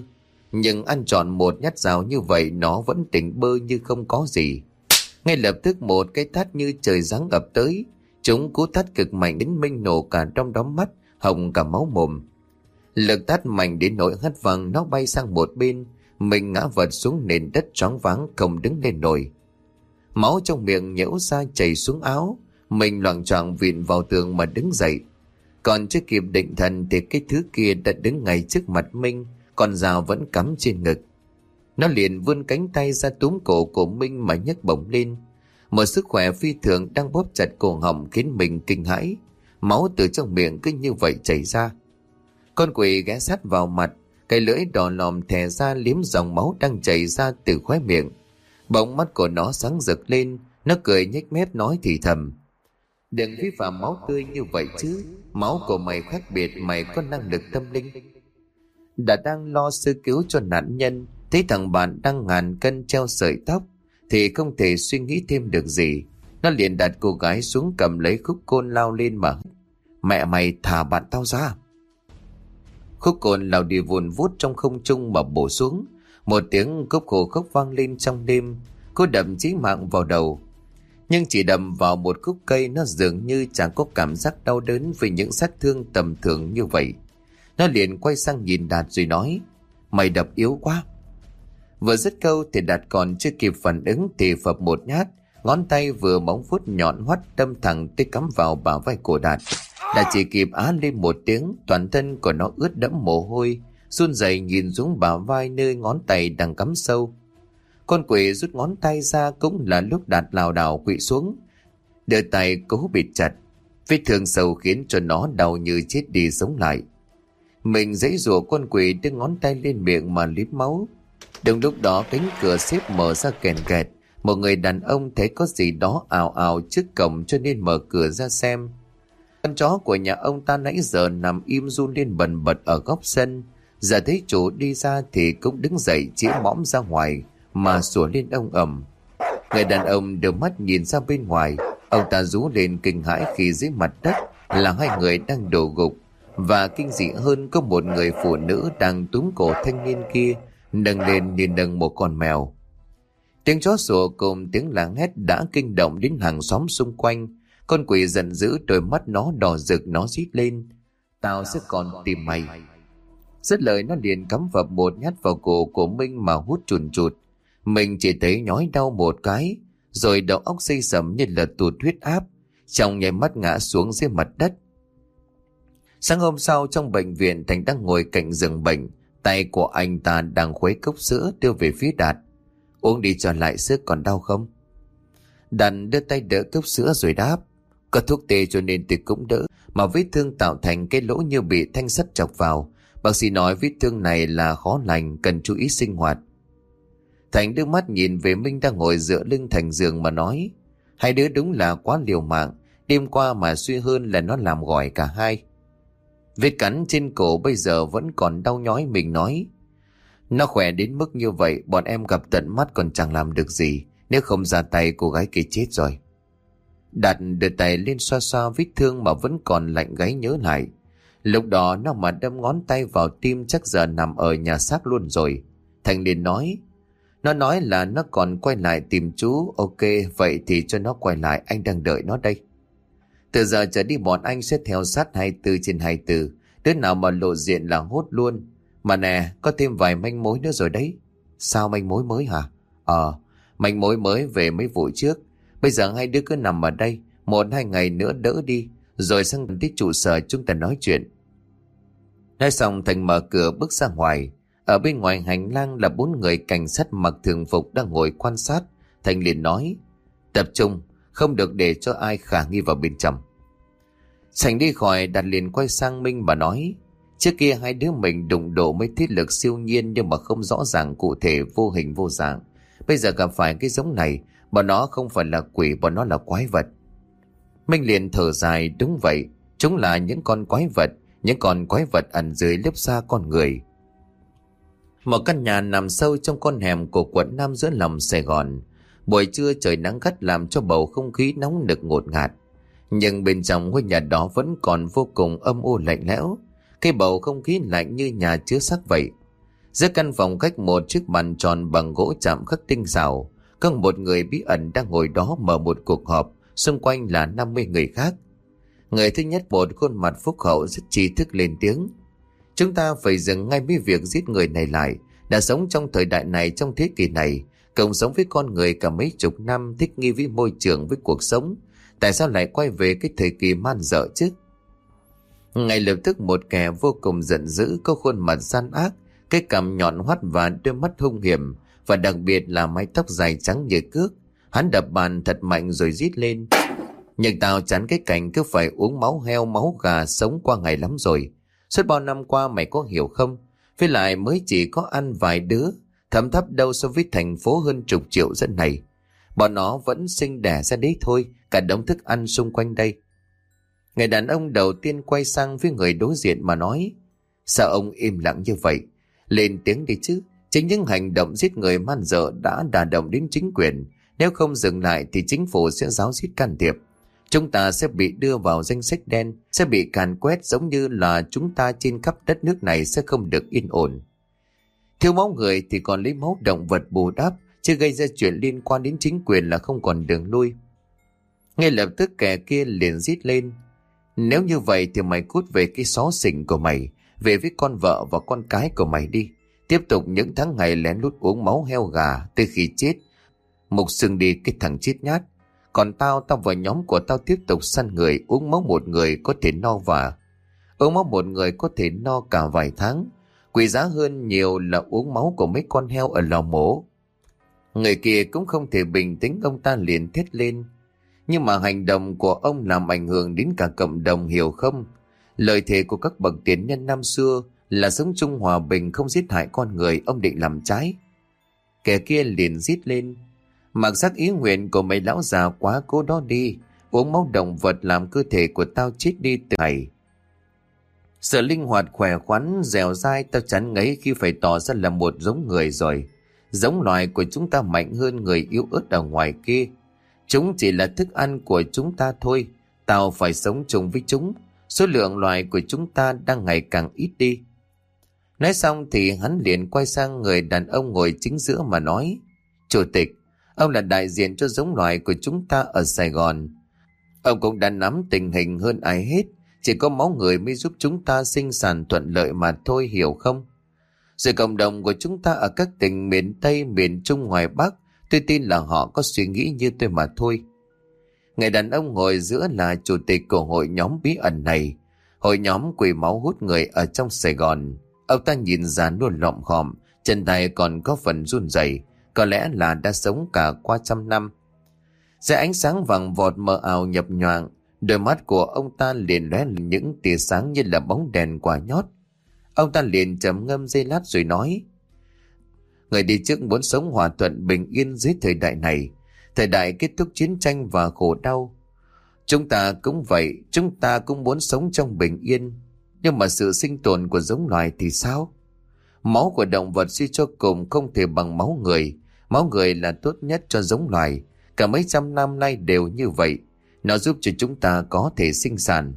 Speaker 1: Nhưng ăn trọn một nhát dao như vậy nó vẫn tỉnh bơ như không có gì. Ngay lập tức một cái tát như trời giáng ập tới. Chúng cú tát cực mạnh đến Minh nổ cả trong đóm mắt, hồng cả máu mồm. Lực tát mạnh đến nỗi hất văng nó bay sang một bên. Mình ngã vật xuống nền đất choáng váng không đứng lên nổi. Máu trong miệng nhễu ra chảy xuống áo. Mình loạng choạng vịn vào tường mà đứng dậy. Còn chưa kịp định thần thì cái thứ kia đã đứng ngay trước mặt Minh, con dao vẫn cắm trên ngực. Nó liền vươn cánh tay ra túm cổ của Minh mà nhấc bổng lên. Một sức khỏe phi thường đang bóp chặt cổ họng khiến mình kinh hãi. Máu từ trong miệng cứ như vậy chảy ra. Con quỷ ghé sát vào mặt, cái lưỡi đỏ lòm thè ra liếm dòng máu đang chảy ra từ khóe miệng. Bỗng mắt của nó sáng rực lên, nó cười nhếch mép nói thì thầm: "Đừng vi phạm máu tươi như vậy chứ, máu của mày khác biệt, mày có năng lực tâm linh." Đã đang lo sơ cứu cho nạn nhân, thấy thằng bạn đang ngàn cân treo sợi tóc thì không thể suy nghĩ thêm được gì. Nó liền đặt cô gái xuống, cầm lấy khúc côn lao lên mà: "Mẹ mày, thả bạn tao ra!" Khúc côn lao đi vùn vút trong không trung mà bổ xuống. Một tiếng cốc khổ khốc vang lên trong đêm. Cô đâm chí mạng vào đầu, nhưng chỉ đâm vào một khúc cây, nó dường như chẳng có cảm giác đau đớn vì những sát thương tầm thường như vậy. Nó liền quay sang nhìn Đạt rồi nói: "Mày đập yếu quá." Vừa dứt câu thì Đạt còn chưa kịp phản ứng thì phập một nhát, ngón tay vừa móng vuốt nhọn hoắt đâm thẳng tới cắm vào bả vai của Đạt. Đạt chỉ kịp á lên một tiếng, toàn thân của nó ướt đẫm mồ hôi, run rẩy nhìn xuống bả vai nơi ngón tay đang cắm sâu. Con quỷ rút ngón tay ra cũng là lúc Đạt lảo đảo quỵ xuống, đưa tay cố bịt chặt. Vết thương sâu khiến cho nó đau như chết đi sống lại. Mình giãy giụa, con quỷ đưa ngón tay lên miệng mà liếm máu. Đúng lúc đó cánh cửa xếp mở ra kèn kẹt. Một người đàn ông thấy có gì đó ào ào trước cổng cho nên mở cửa ra xem. Con chó của nhà ông ta nãy giờ nằm im run lên bần bật ở góc sân, giờ thấy chủ đi ra thì cũng đứng dậy chĩa mõm ra ngoài mà sủa lên ong ầm. Người đàn ông đưa mắt nhìn ra bên ngoài, ông ta rú lên kinh hãi khi dưới mặt đất là hai người đang đổ gục, và kinh dị hơn có một người phụ nữ đang túm cổ thanh niên kia nâng lên như nâng một con mèo. Tiếng chó sủa cùng tiếng la hét đã kinh động đến hàng xóm xung quanh. Con quỷ giận dữ, đôi mắt nó đỏ rực, nó rít lên: "Tao sẽ còn tìm mày." Dứt lời nó liền cắm vập một nhát vào cổ của Minh mà hút chùn chụt. Mình chỉ thấy nhói đau một cái, rồi đầu óc xây sẩm như là tụt huyết áp, trong nháy mắt ngã xuống dưới mặt đất. Sáng hôm sau trong bệnh viện, Thành đang ngồi cạnh giường bệnh, tay của anh ta đang khuấy cốc sữa đưa về phía Đạt: "Uống đi cho lại sức, còn đau không?" Đạt đưa tay đỡ cốc sữa rồi đáp: "Có thuốc tê cho nên tôi cũng đỡ, mà vết thương tạo thành cái lỗ như bị thanh sắt chọc vào. Bác sĩ nói vết thương này là khó lành, cần chú ý sinh hoạt." Thành đưa mắt nhìn về Minh đang ngồi dựa lưng thành giường mà nói: "Hai đứa đúng là quá liều mạng, đêm qua mà suy hơn là nó làm gỏi cả hai." Vết cắn trên cổ bây giờ vẫn còn đau nhói. Mình nói: "Nó khỏe đến mức như vậy, bọn em gặp tận mắt còn chẳng làm được gì, nếu không ra tay cô gái kia chết rồi." Đạt đưa tay lên xoa xoa vết thương mà vẫn còn lạnh gáy nhớ lại. Lúc đó nó mà đâm ngón tay vào tim chắc giờ nằm ở nhà xác luôn rồi. Thành liền nói: "Nó nói là nó còn quay lại tìm chú." "Ok, vậy thì cho nó quay lại, anh đang đợi nó đây." Từ giờ trở đi bọn anh sẽ theo sát 24/24, đứa nào mà lộ diện là hốt luôn. Mà nè, có thêm vài manh mối nữa rồi đấy. "Sao, manh mối mới hả?" Manh mối mới về mấy vụ trước. Bây giờ hai đứa cứ nằm ở đây, 1-2 ngày nữa đỡ đi, rồi sang tới trụ sở chúng ta nói chuyện." Nói xong Thành mở cửa bước ra ngoài. Ở bên ngoài hành lang là 4 người cảnh sát mặc thường phục đang ngồi quan sát. Thành liền nói: "Tập trung, không được để cho ai khả nghi vào bên trong." Thành đi khỏi, Đạt liền quay sang Minh và nói: "Trước kia hai đứa mình đụng độ mấy thiết lực siêu nhiên nhưng mà không rõ ràng cụ thể, vô hình vô dạng. Bây giờ gặp phải cái giống này, bọn nó không phải là quỷ, bọn nó là quái vật." Minh liền thở dài: "Đúng vậy, chúng là những con quái vật, những con quái vật ẩn dưới lớp da con người." Một căn nhà nằm sâu trong con hẻm của quận 5 giữa lòng Sài Gòn. Buổi trưa trời nắng gắt làm cho bầu không khí nóng nực ngột ngạt, nhưng bên trong ngôi nhà đó vẫn còn vô cùng âm u lạnh lẽo. Cái bầu không khí lạnh như nhà chứa xác vậy. Giữa căn phòng khách, một chiếc bàn tròn bằng gỗ chạm khắc tinh xảo, có một người bí ẩn đang ngồi đó mở một cuộc họp, xung quanh là 50 người khác. Người thứ nhất, một khuôn mặt phúc hậu rất trí thức, lên tiếng: "Chúng ta phải dừng ngay với việc giết người này lại. Đã sống trong thời đại này, trong thế kỷ này, cộng sống với con người cả mấy chục năm, thích nghi với môi trường, với cuộc sống, tại sao lại quay về cái thời kỳ man dợ chứ?" Ngay lập tức một kẻ vô cùng giận dữ, có khuôn mặt gian ác, cái cằm nhọn hoắt và đôi mắt hung hiểm, và đặc biệt là mái tóc dài trắng như cước. Hắn đập bàn thật mạnh rồi rít lên: "Nhưng tao chán cái cảnh cứ phải uống máu heo máu gà sống qua ngày lắm rồi. Suốt bao năm qua mày có hiểu không? Với lại mới chỉ có ăn vài đứa, thấm thấp đâu so với thành phố hơn chục triệu dân này. Bọn nó vẫn sinh đẻ ra đấy thôi, cả đống thức ăn xung quanh đây." Người đàn ông đầu tiên quay sang với người đối diện mà nói: "Sao ông im lặng như vậy? Lên tiếng đi chứ. Chính những hành động giết người man dợ đã đả động đến chính quyền. Nếu không dừng lại thì chính phủ sẽ ráo riết can thiệp. Chúng ta sẽ bị đưa vào danh sách đen, sẽ bị càn quét, giống như là chúng ta trên khắp đất nước này sẽ không được yên ổn. Thiếu máu người thì còn lấy máu động vật bù đắp, chứ gây ra chuyện liên quan đến chính quyền là không còn đường lui." Ngay lập tức kẻ kia liền rít lên: "Nếu như vậy thì mày cút về cái xó xỉnh của mày, về với con vợ và con cái của mày đi. Tiếp tục những tháng ngày lén lút uống máu heo gà tới khi chết, mục xương đi cái thằng chết nhát. Còn tao và nhóm của tao tiếp tục săn người, uống máu một người có thể no, và uống máu một người có thể no cả vài tháng. Quý giá hơn nhiều là uống máu của mấy con heo ở lò mổ." Người kia cũng không thể bình tĩnh, ông ta liền thét lên: "Nhưng mà hành động của ông làm ảnh hưởng đến cả cộng đồng, hiểu không? Lời thề của các bậc tiền nhân năm xưa là sống chung hòa bình, không giết hại con người, ông định làm trái." Kẻ kia liền rít lên: "Mặc xác ý nguyện của mấy lão già quá cố đó đi. Uống máu động vật làm cơ thể của tao chết đi từ ngày. Sự linh hoạt, khỏe khoắn, dẻo dai tao chán ngấy khi phải tỏ ra là một giống người rồi. Giống loài của chúng ta mạnh hơn người yếu ớt ở ngoài kia. Chúng chỉ là thức ăn của chúng ta thôi. Tao phải sống chung với chúng. Số lượng loài của chúng ta đang ngày càng ít đi." Nói xong thì hắn liền quay sang người đàn ông ngồi chính giữa mà nói: "Chủ tịch, ông là đại diện cho giống loài của chúng ta ở Sài Gòn. Ông cũng đã nắm tình hình hơn ai hết. Chỉ có máu người mới giúp chúng ta sinh sản thuận lợi mà thôi, hiểu không? Rồi cộng đồng của chúng ta ở các tỉnh miền Tây, miền Trung, ngoài Bắc, tôi tin là họ có suy nghĩ như tôi mà thôi." Người đàn ông ngồi giữa là chủ tịch của hội nhóm bí ẩn này, hội nhóm quỷ máu hút người ở trong Sài Gòn. Ông ta nhìn già nua lọm khòm, chân tay còn có phần run rẩy, có lẽ là đã sống cả qua trăm năm. Dưới ánh sáng vàng vọt mờ ảo nhập nhoạng, đôi mắt của ông ta liền lóe những tia sáng như là bóng đèn quả nhót. Ông ta liền trầm ngâm giây lát rồi nói: "Người đi trước muốn sống hòa thuận bình yên dưới thời đại này, thời đại kết thúc chiến tranh và khổ đau. Chúng ta cũng vậy, chúng ta cũng muốn sống trong bình yên. Nhưng mà sự sinh tồn của giống loài thì sao? Máu của động vật suy cho cùng không thể bằng máu người. Máu người là tốt nhất cho giống loài. Cả mấy trăm năm nay đều như vậy. Nó giúp cho chúng ta có thể sinh sản."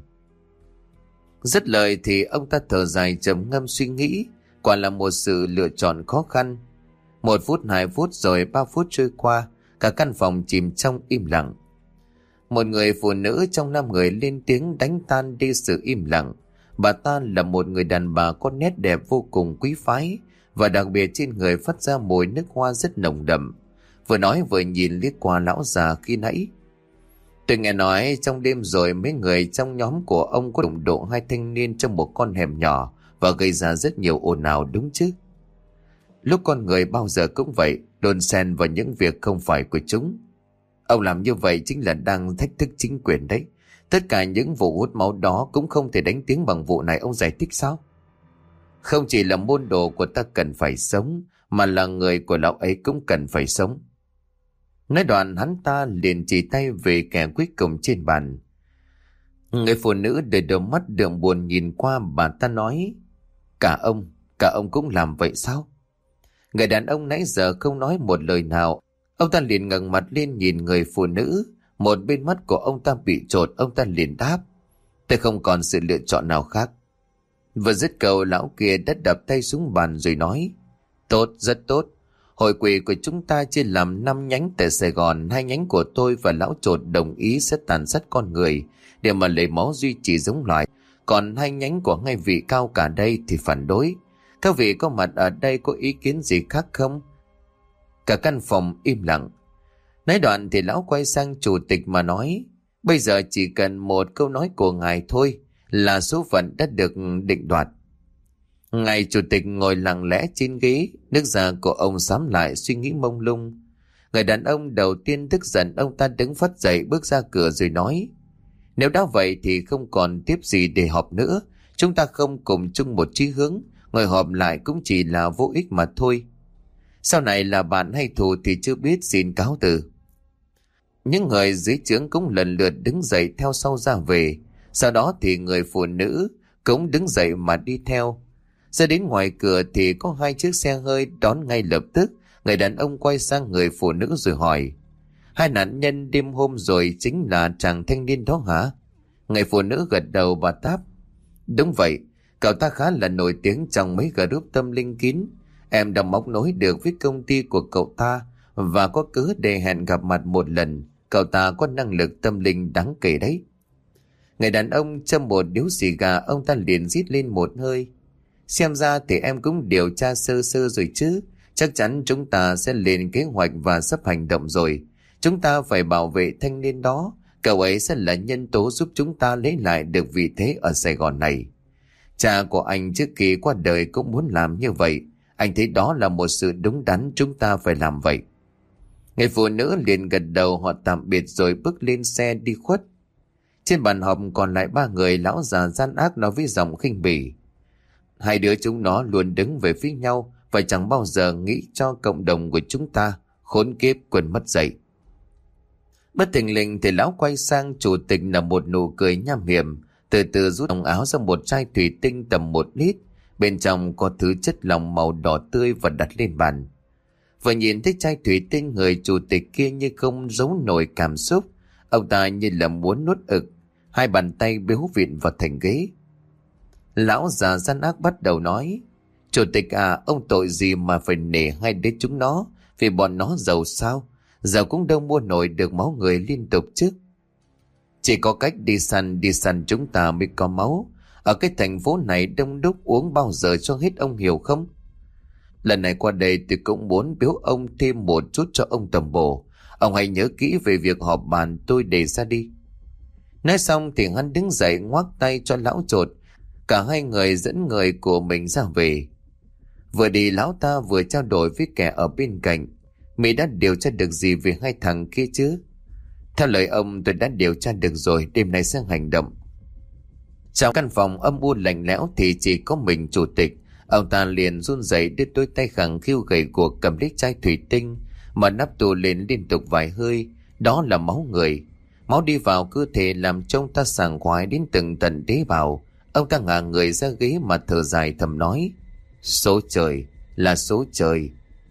Speaker 1: Dứt lời thì ông ta thở dài trầm ngâm suy nghĩ. Quả là một sự lựa chọn khó khăn. 1 phút, 2 phút, rồi 3 phút trôi qua. Cả căn phòng chìm trong im lặng. Một người phụ nữ trong 5 người lên tiếng đánh tan đi sự im lặng. Bà ta là một người đàn bà có nét đẹp vô cùng quý phái, và đặc biệt trên người phát ra mùi nước hoa rất nồng đậm. Vừa nói vừa nhìn liếc qua lão già khi nãy: "Tôi nghe nói trong đêm rồi mấy người trong nhóm của ông có đụng độ 2 thanh niên trong một con hẻm nhỏ và gây ra rất nhiều ồn ào, đúng chứ?" Lúc con người bao giờ cũng vậy, đồn xen vào những việc không phải của chúng. Ông làm như vậy chính là đang thách thức chính quyền đấy. Tất cả những vụ hút máu đó cũng không thể đánh tiếng bằng vụ này, ông giải thích sao? Không chỉ là môn đồ của ta cần phải sống, mà là người của lão ấy cũng cần phải sống. Nói đoạn hắn ta liền chỉ tay về kẻ cuối cùng trên bàn. Người phụ nữ để đôi mắt đượm buồn nhìn qua bà ta nói: cả ông cũng làm vậy sao?" Người đàn ông nãy giờ không nói một lời nào. Ông ta liền ngẩng mặt lên nhìn người phụ nữ. Một bên mắt của ông ta bị trột, ông ta liền đáp: "Tôi không còn sự lựa chọn nào khác." Vừa dứt câu, lão kia đã đập tay xuống bàn rồi nói: Tốt, rất tốt. Hội quỷ của chúng ta chia làm 5 nhánh tại Sài Gòn. 2 nhánh của tôi và lão Chột đồng ý sẽ tàn sát con người để mà lấy máu duy trì giống loài. Còn 2 nhánh của ngay vị cao cả đây thì phản đối. Các vị có mặt ở đây có ý kiến gì khác không? Cả căn phòng im lặng. Nói đoạn thì lão quay sang chủ tịch mà nói: bây giờ chỉ cần một câu nói của ngài thôi là số phận đã được định đoạt. Ngài chủ tịch ngồi lặng lẽ trên ghế, nước da của ông xám lại, suy nghĩ mông lung. Người đàn ông đầu tiên tức giận, ông ta đứng phắt dậy bước ra cửa rồi nói: nếu đã vậy thì không còn tiếp gì để họp nữa. Chúng ta không cùng chung một chí hướng, ngồi họp lại cũng chỉ là vô ích mà thôi. Sau này là bạn hay thù thì chưa biết, xin cáo từ. Những người dưới trướng cũng lần lượt đứng dậy theo sau ra về. Sau đó thì người phụ nữ cũng đứng dậy mà đi theo. Ra đến ngoài cửa thì có 2 chiếc xe hơi đón ngay lập tức. Người đàn ông quay sang người phụ nữ rồi hỏi: 2 nạn nhân đêm hôm rồi chính là chàng thanh niên đó hả? Người phụ nữ gật đầu và đáp: đúng vậy, cậu ta khá là nổi tiếng trong mấy group tâm linh kín. Em đã móc nối được với công ty của cậu ta và có cớ để hẹn gặp mặt một lần. Cậu ta có năng lực tâm linh đáng kể đấy. Người đàn ông châm một điếu xì gà, ông ta liền rít lên một hơi: xem ra thì em cũng điều tra sơ sơ rồi chứ. Chắc chắn chúng ta sẽ lên kế hoạch và sắp hành động rồi. Chúng ta phải bảo vệ thanh niên đó. Cậu ấy sẽ là nhân tố giúp chúng ta lấy lại được vị thế ở Sài Gòn này. Cha của anh trước khi qua đời cũng muốn làm như vậy. Anh thấy đó là một sự đúng đắn, chúng ta phải làm vậy. Người phụ nữ liền gật đầu, họ tạm biệt rồi bước lên xe đi khuất. Trên bàn họp còn lại 3 người. Lão già gian ác nói với giọng khinh bỉ: 2 đứa chúng nó luôn đứng về phía nhau và chẳng bao giờ nghĩ cho cộng đồng của chúng ta. Khốn kiếp, quên mất dạy. Bất thình lình thì lão quay sang chủ tịch là một nụ cười nham hiểm, từ từ rút ống áo ra một chai thủy tinh tầm 1 lít. Bên trong có thứ chất lỏng màu đỏ tươi và đặt lên bàn. Vừa nhìn thấy chai thủy tinh, người chủ tịch kia như không giấu nổi cảm xúc. Ông ta như là muốn nuốt ực, 2 bàn tay biếu vịn vào thành ghế. Lão già gian ác bắt đầu nói: chủ tịch à, ông tội gì mà phải nể 2 đứa chúng nó? Vì bọn nó giàu sao? Giàu cũng đâu mua nổi được máu người liên tục chứ. Chỉ có cách đi săn chúng ta mới có máu. Ở cái thành phố này đông đúc, uống bao giờ cho hết, ông hiểu không? Lần này qua đây tôi cũng muốn biếu ông thêm một chút cho ông tầm bổ. Ông hãy nhớ kỹ về việc họp bàn tôi đề ra đi. Nói xong thì hắn đứng dậy ngoắc tay cho lão Chột. Cả 2 người dẫn người của mình ra về. Vừa đi lão ta vừa trao đổi với kẻ ở bên cạnh: Mỹ đã điều tra được gì về 2 thằng kia chứ? Theo lời ông, tôi đã điều tra được rồi, đêm nay sẽ hành động. Trong căn phòng âm u lạnh lẽo thì chỉ có mình chủ tịch. Ông ta liền run rẩy đưa đôi tay khẳng khiu gầy guộc cầm lấy chai thủy tinh, mở nắp tù lên liên tục vài hơi. Đó là máu người. Máu đi vào cơ thể làm cho ông ta sảng khoái đến từng tận tế bào. Ông ta ngả người ra ghế mà thở dài thầm nói: số trời, là số trời.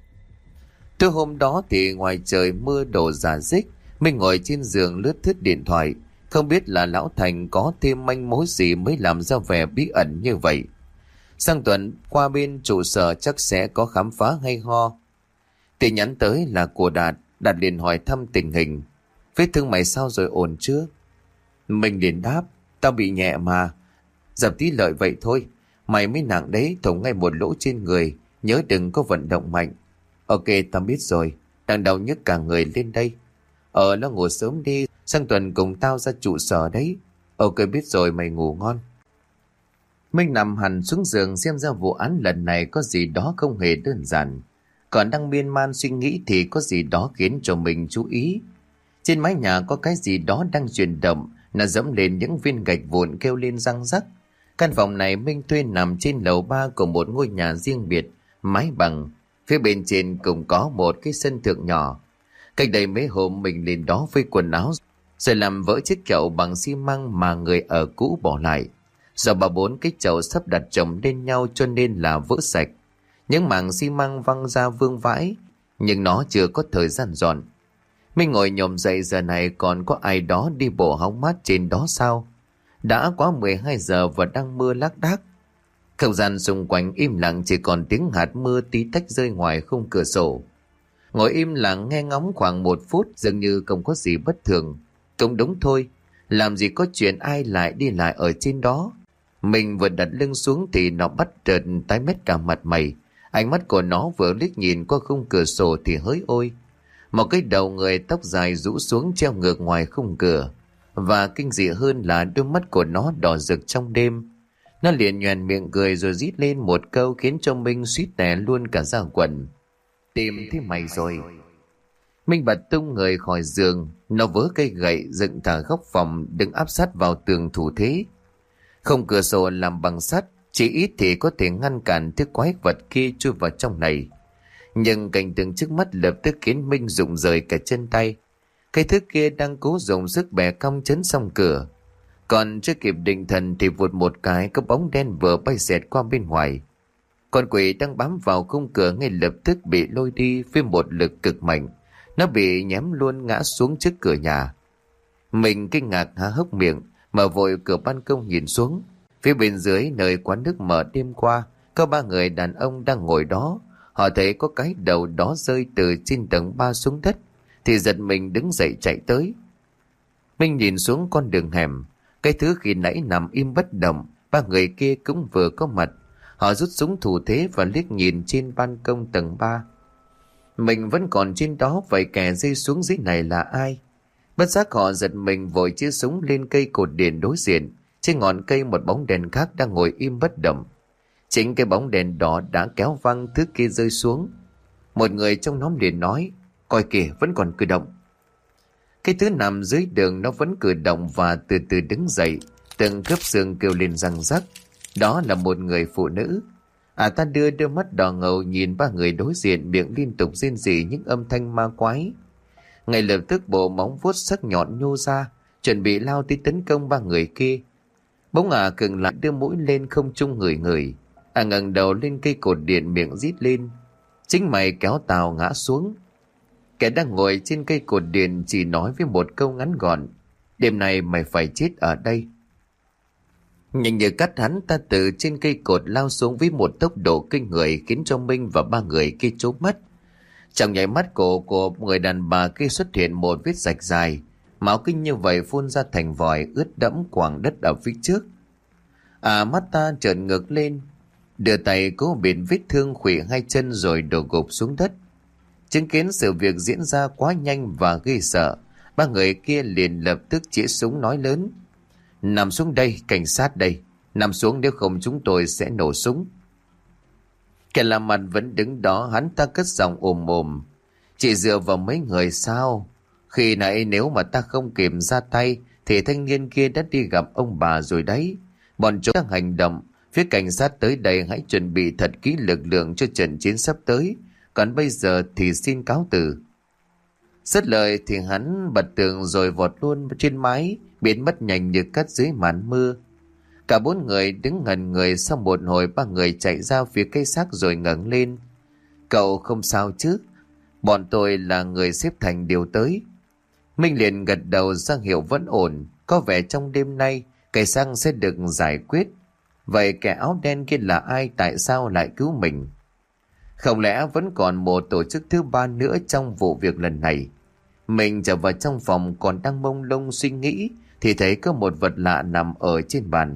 Speaker 1: Tối hôm đó thì ngoài trời mưa đổ rả rích. Mình ngồi trên giường lướt thướt điện thoại. Không biết là lão Thành có thêm manh mối gì mới làm ra vẻ bí ẩn như vậy. Sang tuần qua bên trụ sở chắc sẽ có khám phá hay ho. Tin nhắn tới là của Đạt. Đạt liền hỏi thăm tình hình: vết thương mày sao rồi, ổn chưa? Mình liền đáp: tao bị nhẹ mà, dập tí lợi vậy thôi. Mày mới nặng đấy, thủng ngay một lỗ trên người. Nhớ đừng có vận động mạnh. Ok, tao biết rồi. Đang đau nhức cả người lên đây. Nó ngủ sớm đi, sang tuần cùng tao ra trụ sở đấy. Ok, biết rồi, mày ngủ ngon. Minh nằm hẳn xuống giường xem ra vụ án lần này có gì đó không hề đơn giản. Còn đang miên man suy nghĩ thì có gì đó khiến cho mình chú ý. Trên mái nhà có cái gì đó đang chuyển động, nó dẫm lên những viên gạch vụn kêu lên răng rắc. Căn phòng này Minh thuê nằm trên lầu 3 của một ngôi nhà riêng biệt, mái bằng. Phía bên trên cũng có một cái sân thượng nhỏ. Cách đây mấy hôm mình lên đó với quần áo, rồi làm vỡ chiếc chậu bằng xi măng mà người ở cũ bỏ lại. Do 3-4 cái chậu sắp đặt chồng lên nhau cho nên là vỡ sạch. Những mảng xi măng văng ra vương vãi, nhưng nó chưa có thời gian dọn. Mình ngồi nhổm dậy, giờ này còn có ai đó đi bộ hóng mát trên đó sao? Đã quá 12 giờ và đang mưa lác đác. Không gian xung quanh im lặng, chỉ còn tiếng hạt mưa tí tách rơi ngoài khung cửa sổ. Ngồi im lặng nghe ngóng khoảng 1 phút, dường như không có gì bất thường. Cũng đúng thôi, làm gì có chuyện ai lại đi lại ở trên đó. Mình vừa đặt lưng xuống thì nó bắt chợt tái mét cả mặt mày. Ánh mắt của nó vừa liếc nhìn qua khung cửa sổ thì hỡi ôi, một cái đầu người tóc dài rũ xuống treo ngược ngoài khung cửa. Và kinh dị hơn là đôi mắt của nó đỏ rực trong đêm. Nó liền nhoẻn miệng cười rồi rít lên một câu khiến cho Minh suýt tè luôn cả da quần. Tìm thấy mày rồi. Minh bật tung người khỏi giường, nó vớ cây gậy dựng thẳng góc phòng đứng áp sát vào tường thủ thế. Không cửa sổ làm bằng sắt, chỉ ít thì có thể ngăn cản thứ quái vật kia chui vào trong này. Nhưng cảnh tượng trước mắt lập tức khiến Minh rụng rời cả chân tay. Cái thứ kia đang cố dùng sức bẻ cong chấn xong cửa. Còn chưa kịp định thần thì vụt một cái có bóng đen vừa bay xẹt qua bên ngoài. Con quỷ đang bám vào khung cửa ngay lập tức bị lôi đi với một lực cực mạnh. Nó bị nhém luôn ngã xuống trước cửa nhà. Mình kinh ngạc há hốc miệng, mở vội cửa ban công nhìn xuống. Phía bên dưới nơi quán nước mở đêm qua, có 3 người đàn ông đang ngồi đó. Họ thấy có cái đầu đó rơi từ trên tầng 3 xuống đất, thì giật mình đứng dậy chạy tới. Minh nhìn xuống con đường hẻm, cái thứ khi nãy nằm im bất động, 3 người kia cũng vừa có mặt. Họ rút súng thủ thế và liếc nhìn trên ban công tầng 3. Mình vẫn còn trên đó, vậy kẻ rơi xuống dưới này là ai? Bất giác họ giật mình vội chĩa súng lên cây cột điện đối diện. Trên ngọn cây một bóng đèn khác đang ngồi im bất động. Chính cái bóng đèn đó đã kéo văng thứ kia rơi xuống. Một người trong nhóm liền nói, coi kìa, vẫn còn cử động. Cái thứ nằm dưới đường nó vẫn cử động và từ từ đứng dậy, từng khớp xương kêu lên răng rắc. Đó là một người phụ nữ. Ta đưa đôi mắt đỏ ngầu nhìn 3 người đối diện, miệng liên tục rên rỉ những âm thanh ma quái. Ngay lập tức bộ móng vuốt sắc nhọn nhô ra, chuẩn bị lao tới tấn công 3 người kia. Bỗng khựng lại, đưa mũi lên không trung ngửi ngửi. Ngẩng đầu lên cây cột điện, miệng rít lên. Chính mày kéo tao ngã xuống. Kẻ đang ngồi trên cây cột điện chỉ nói với một câu ngắn gọn, đêm nay mày phải chết ở đây. Nhanh như cắt, hắn ta từ trên cây cột lao xuống với một tốc độ kinh người, khiến cho Minh và 3 người kia trố mắt. Trong nháy mắt, cổ của người đàn bà kia xuất hiện một vết rạch dài, máu kinh như vậy phun ra thành vòi ướt đẫm quảng đất ở phía trước. Mắt ta trợn ngược lên, đưa tay cố bịt vết thương khuỵu 2 chân rồi đổ gục xuống đất. Chứng kiến sự việc diễn ra quá nhanh và ghê sợ, 3 người kia liền lập tức chĩa súng nói lớn, nằm xuống đây, cảnh sát đây, nằm xuống, nếu không chúng tôi sẽ nổ súng. Kẻ làm mặt vẫn đứng đó, hắn ta cất giọng ồm ồm, chỉ dựa vào mấy người sao? Khi nãy nếu mà ta không kịp ra tay thì thanh niên kia đã đi gặp ông bà rồi đấy. Bọn chúng đang hành động, phía cảnh sát tới đây hãy chuẩn bị thật kỹ lực lượng cho trận chiến sắp tới, còn bây giờ thì xin cáo từ. Dứt lời thì hắn bật tường rồi vọt luôn trên mái, biến mất nhanh như cắt dưới màn mưa. Cả 4 người đứng ngẩn người, sau một hồi 3 người chạy ra phía cây xác rồi ngẩng lên. Cậu không sao chứ? Bọn tôi là người xếp thành điều tới. Minh liền gật đầu ra hiệu vẫn ổn, có vẻ trong đêm nay cây xác sẽ được giải quyết. Vậy kẻ áo đen kia là ai, tại sao lại cứu mình? Không lẽ vẫn còn một tổ chức thứ 3 nữa trong vụ việc lần này? Mình trở vào trong phòng còn đang mông lung suy nghĩ thì thấy có một vật lạ nằm ở trên bàn.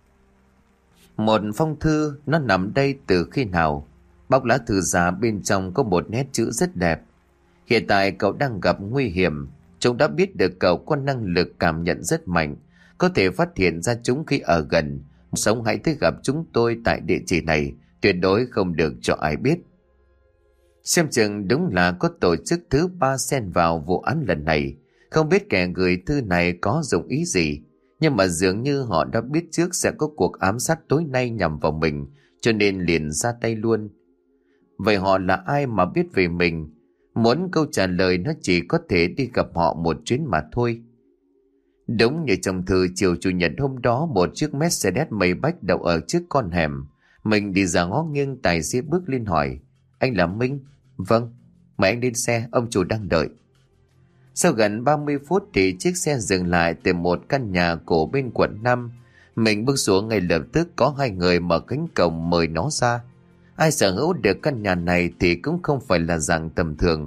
Speaker 1: Một phong thư, nó nằm đây từ khi nào? Bóc lá thư ra, bên trong có một nét chữ rất đẹp. Hiện tại cậu đang gặp nguy hiểm. Chúng đã biết được cậu có năng lực cảm nhận rất mạnh, có thể phát hiện ra chúng khi ở gần. Sống hãy tới gặp chúng tôi tại địa chỉ này, tuyệt đối không được cho ai biết. Xem chừng đúng là có tổ chức thứ 3 xen vào vụ án lần này. Không biết kẻ gửi thư này có dụng ý gì, nhưng mà dường như họ đã biết trước sẽ có cuộc ám sát tối nay nhằm vào mình, cho nên liền ra tay luôn. Vậy họ là ai mà biết về mình? Muốn câu trả lời nó chỉ có thể đi gặp họ một chuyến mà thôi. Đúng như trong thư, chiều chủ nhật hôm đó, một chiếc Mercedes Maybach đậu ở trước con hẻm. Mình đi ra ngó nghiêng, tài xế bước lên hỏi, anh là Minh? Vâng. Mời anh lên xe, ông chủ đang đợi. Sau gần 30 phút thì chiếc xe dừng lại tại một căn nhà cổ bên quận 5. Mình bước xuống ngay lập tức có hai người mở cánh cổng mời nó ra. Ai sở hữu được căn nhà này thì cũng không phải là dạng tầm thường.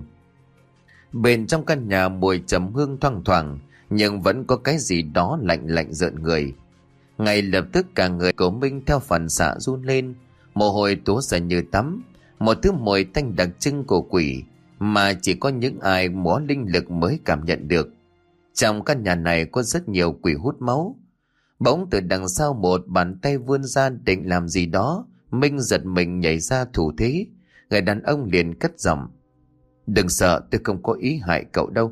Speaker 1: Bên trong căn nhà mùi trầm hương thoang thoảng, nhưng vẫn có cái gì đó lạnh lạnh rợn người. Ngay lập tức cả người của Minh theo phản xạ run lên, mồ hôi túa ra như tắm, một thứ mùi tanh đặc trưng của quỷ mà chỉ có những ai có linh lực mới cảm nhận được. Trong căn nhà này có rất nhiều quỷ hút máu. Bỗng từ đằng sau một bàn tay vươn ra định làm gì đó, Minh giật mình nhảy ra thủ thế. Người đàn ông liền cất giọng: "Đừng sợ, tôi không có ý hại cậu đâu."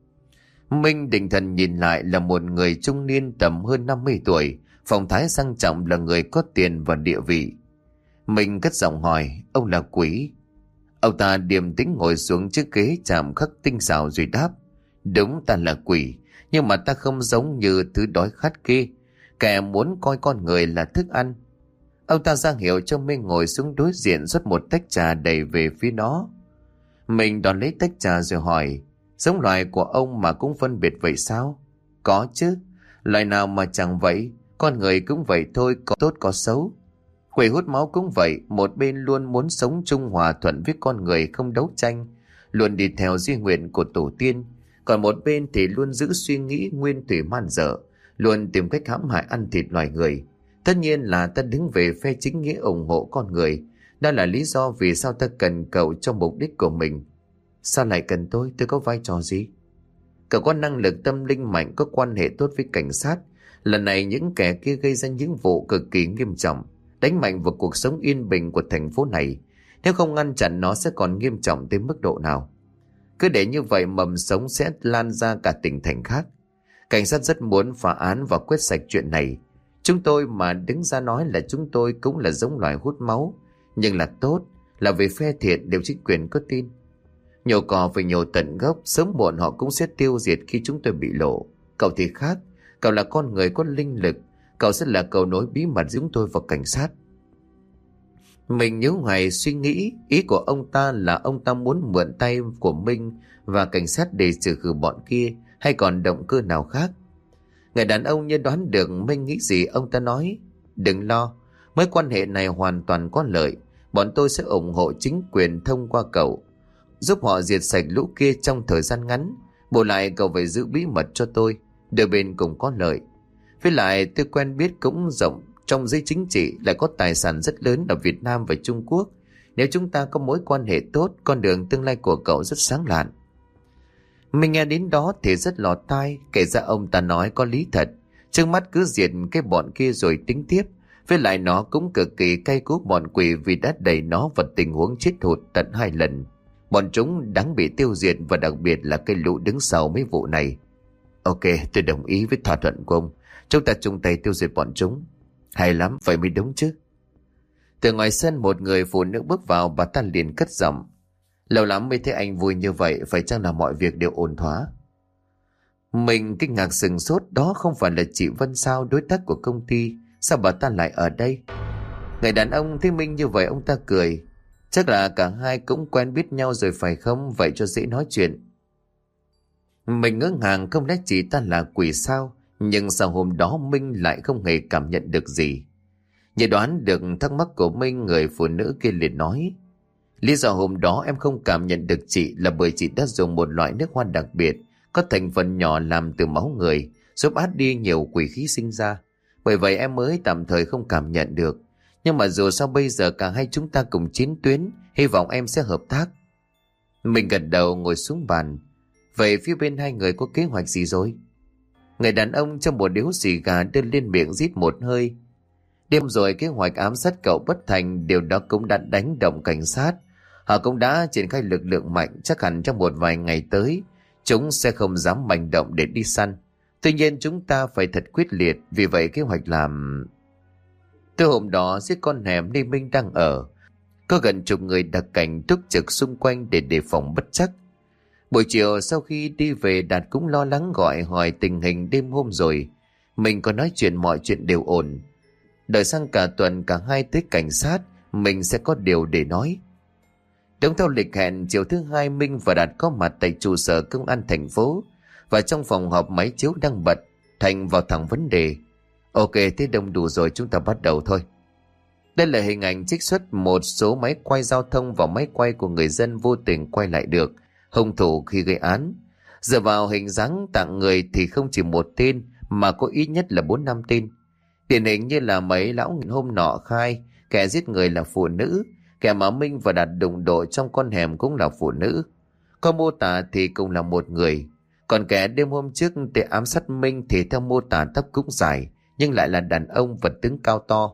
Speaker 1: Minh định thần nhìn lại là một người trung niên tầm hơn 50 tuổi, phong thái sang trọng, là người có tiền và địa vị. Minh cất giọng hỏi: "Ông là quỷ?" Ông ta điềm tĩnh ngồi xuống chiếc ghế chạm khắc tinh xảo rồi đáp: "Đúng, ta là quỷ, nhưng mà ta không giống như thứ đói khát kia, kẻ muốn coi con người là thức ăn." Ông ta ra hiệu cho Minh ngồi xuống đối diện, rót một tách trà đầy về phía nó. Mình đón lấy tách trà rồi hỏi: "Giống loài của ông mà cũng phân biệt vậy sao?" "Có chứ, loài nào mà chẳng vậy, con người cũng vậy thôi, có tốt có xấu. Quỷ hút máu cũng vậy, một bên luôn muốn sống chung hòa thuận với con người, không đấu tranh, luôn đi theo di nguyện của tổ tiên, còn một bên thì luôn giữ suy nghĩ nguyên thủy man dợ, luôn tìm cách hãm hại ăn thịt loài người. Tất nhiên là ta đứng về phe chính nghĩa, ủng hộ con người. Đó là lý do vì sao ta cần cậu cho mục đích của mình." "Sao lại cần tôi? Tôi có vai trò gì?" "Cậu có năng lực tâm linh mạnh, có quan hệ tốt với cảnh sát. Lần này những kẻ kia gây ra những vụ cực kỳ nghiêm trọng, đánh mạnh vào cuộc sống yên bình của thành phố này. Nếu không ngăn chặn nó sẽ còn nghiêm trọng tới mức độ nào. Cứ để như vậy mầm sống sẽ lan ra cả tỉnh thành khác. Cảnh sát rất muốn phá án và quét sạch chuyện này. Chúng tôi mà đứng ra nói là chúng tôi cũng là giống loài hút máu, nhưng là tốt, là về phe thiện, đều chính quyền có tin. Nhổ cỏ phải nhổ tận gốc, sớm muộn họ cũng sẽ tiêu diệt khi chúng tôi bị lộ. Cậu thì khác, cậu là con người có linh lực, cậu sẽ là cầu nối bí mật giữa chúng tôi và cảnh sát." Mình nhíu mày suy nghĩ, ý của ông ta là ông ta muốn mượn tay của Minh và cảnh sát để trừ khử bọn kia, hay còn động cơ nào khác. Người đàn ông như đoán được Minh nghĩ gì, ông ta nói: "Đừng lo, mối quan hệ này hoàn toàn có lợi. Bọn tôi sẽ ủng hộ chính quyền thông qua cậu, giúp họ diệt sạch lũ kia trong thời gian ngắn. Bù lại cậu phải giữ bí mật cho tôi, đôi bên cùng có lợi. Với lại tôi quen biết cũng rộng trong giới chính trị, lại có tài sản rất lớn ở Việt Nam và Trung Quốc. Nếu chúng ta có mối quan hệ tốt, con đường tương lai của cậu rất sáng lạn." Mình nghe đến đó thì rất lọt tai, kể ra ông ta nói có lý thật. Trước mắt cứ diệt cái bọn kia rồi tính tiếp. Với lại nó cũng cực kỳ cay cú bọn quỷ vì đã đẩy nó vào tình huống chết hụt tận 2 lần. Bọn chúng đáng bị tiêu diệt, và đặc biệt là cái lũ đứng sau mấy vụ này. "Ok, tôi đồng ý với thỏa thuận của ông. Chúng ta chung tay tiêu diệt bọn chúng." "Hay lắm, vậy mới đúng chứ." Từ ngoài sân một người phụ nữ bước vào, bà ta liền cất giọng: "Lâu lắm mới thấy anh vui như vậy, phải chăng là mọi việc đều ổn thỏa?" Mình kinh ngạc sửng sốt, đó không phải là chị Vân sao, đối tác của công ty, sao bà ta lại ở đây? Người đàn ông thấy Minh như vậy, ông ta cười: "Chắc là cả hai cũng quen biết nhau rồi phải không, vậy cho dễ nói chuyện." Mình ngỡ ngàng, không lẽ chị ta là quỷ sao? Nhưng sao hôm đó Minh lại không hề cảm nhận được gì? Như đoán được thắc mắc của Minh, người phụ nữ kia liền nói: "Lý do hôm đó em không cảm nhận được chị là bởi chị đã dùng một loại nước hoa đặc biệt, có thành phần nhỏ làm từ máu người, giúp át đi nhiều quỷ khí sinh ra. Bởi vậy em mới tạm thời không cảm nhận được. Nhưng mà dù sao bây giờ cả hai chúng ta cùng chiến tuyến, hy vọng em sẽ hợp tác." Mình gật đầu ngồi xuống bàn. "Vậy phía bên hai người có kế hoạch gì rồi?" Người đàn ông trong một điếu xì gà đưa lên miệng rít một hơi. "Đêm rồi kế hoạch ám sát cậu bất thành, điều đó cũng đã đánh động cảnh sát. Họ cũng đã triển khai lực lượng mạnh, chắc hẳn trong một vài ngày tới chúng sẽ không dám manh động để đi săn. Tuy nhiên chúng ta phải thật quyết liệt, vì vậy kế hoạch làm..." Từ hôm đó dưới con hẻm nơi Minh đang ở, có gần chục người đặc cảnh túc trực xung quanh để đề phòng bất trắc. Buổi chiều sau khi đi về, Đạt cũng lo lắng gọi hỏi tình hình đêm hôm rồi. Mình có nói chuyện mọi chuyện đều ổn. Đợi sang cả tuần cả hai tới cảnh sát, mình sẽ có điều để nói. Đúng theo lịch hẹn, chiều thứ hai Minh và Đạt có mặt tại trụ sở công an thành phố. Và trong phòng họp máy chiếu đang bật, Thành vào thẳng vấn đề: Ok, thế đông đủ rồi, chúng ta bắt đầu thôi. Đây là hình ảnh trích xuất một số máy quay giao thông và máy quay của người dân vô tình quay lại được hung thủ khi gây án. Dựa vào hình dáng tạng người thì không chỉ một tên mà có ít nhất là 4-5 tên. Điển hình như là mấy lão hôm nọ khai kẻ giết người là phụ nữ, kẻ mà Minh và Đạt đụng độ trong con hẻm cũng là phụ nữ. Có mô tả thì cũng là một người. Còn kẻ đêm hôm trước để ám sát Minh thì theo mô tả tóc cũng dài, nhưng lại là đàn ông vật tướng cao to.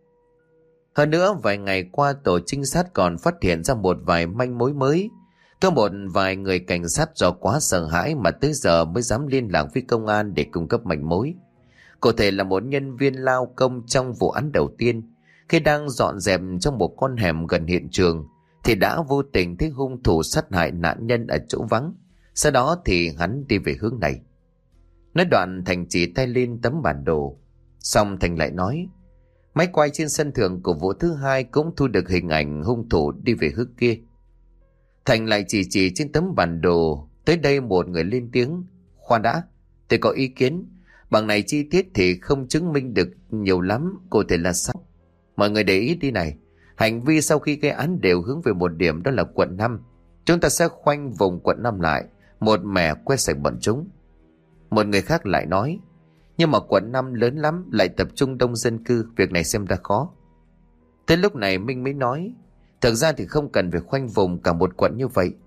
Speaker 1: Hơn nữa, vài ngày qua tổ trinh sát còn phát hiện ra một vài manh mối mới. Có một vài người cảnh sát do quá sợ hãi mà tới giờ mới dám liên lạc với công an để cung cấp manh mối. Cụ thể là một nhân viên lao công trong vụ án đầu tiên, khi đang dọn dẹp trong một con hẻm gần hiện trường thì đã vô tình thấy hung thủ sát hại nạn nhân ở chỗ vắng. Sau đó thì hắn đi về hướng này. Nói đoạn Thành chỉ tay lên tấm bản đồ. Xong Thành lại nói, máy quay trên sân thượng của vụ thứ hai cũng thu được hình ảnh hung thủ đi về hướng kia. Thành lại chỉ trên tấm bản đồ. Tới đây một người lên tiếng, khoan đã, tôi có ý kiến. Bằng này chi tiết thì không chứng minh được nhiều lắm, cụ thể là sao? Mọi người để ý đi này, hành vi sau khi gây án đều hướng về một điểm, đó là quận 5. Chúng ta sẽ khoanh vùng quận 5 lại, một mẻ quét sạch bọn chúng. Một người khác lại nói, nhưng mà quận 5 lớn lắm, lại tập trung đông dân cư, việc này xem ra khó. Tới lúc này Minh mới nói, thực ra thì không cần phải khoanh vùng cả một quận như vậy.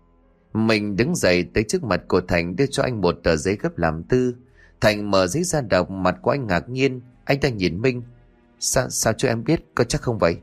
Speaker 1: Mình đứng dậy tới trước mặt của Thành, đưa cho anh một tờ giấy gấp làm tư. Thành mở giấy ra đọc, mặt của anh ngạc nhiên. Anh ta nhìn Minh, sao cho em biết, có chắc không vậy?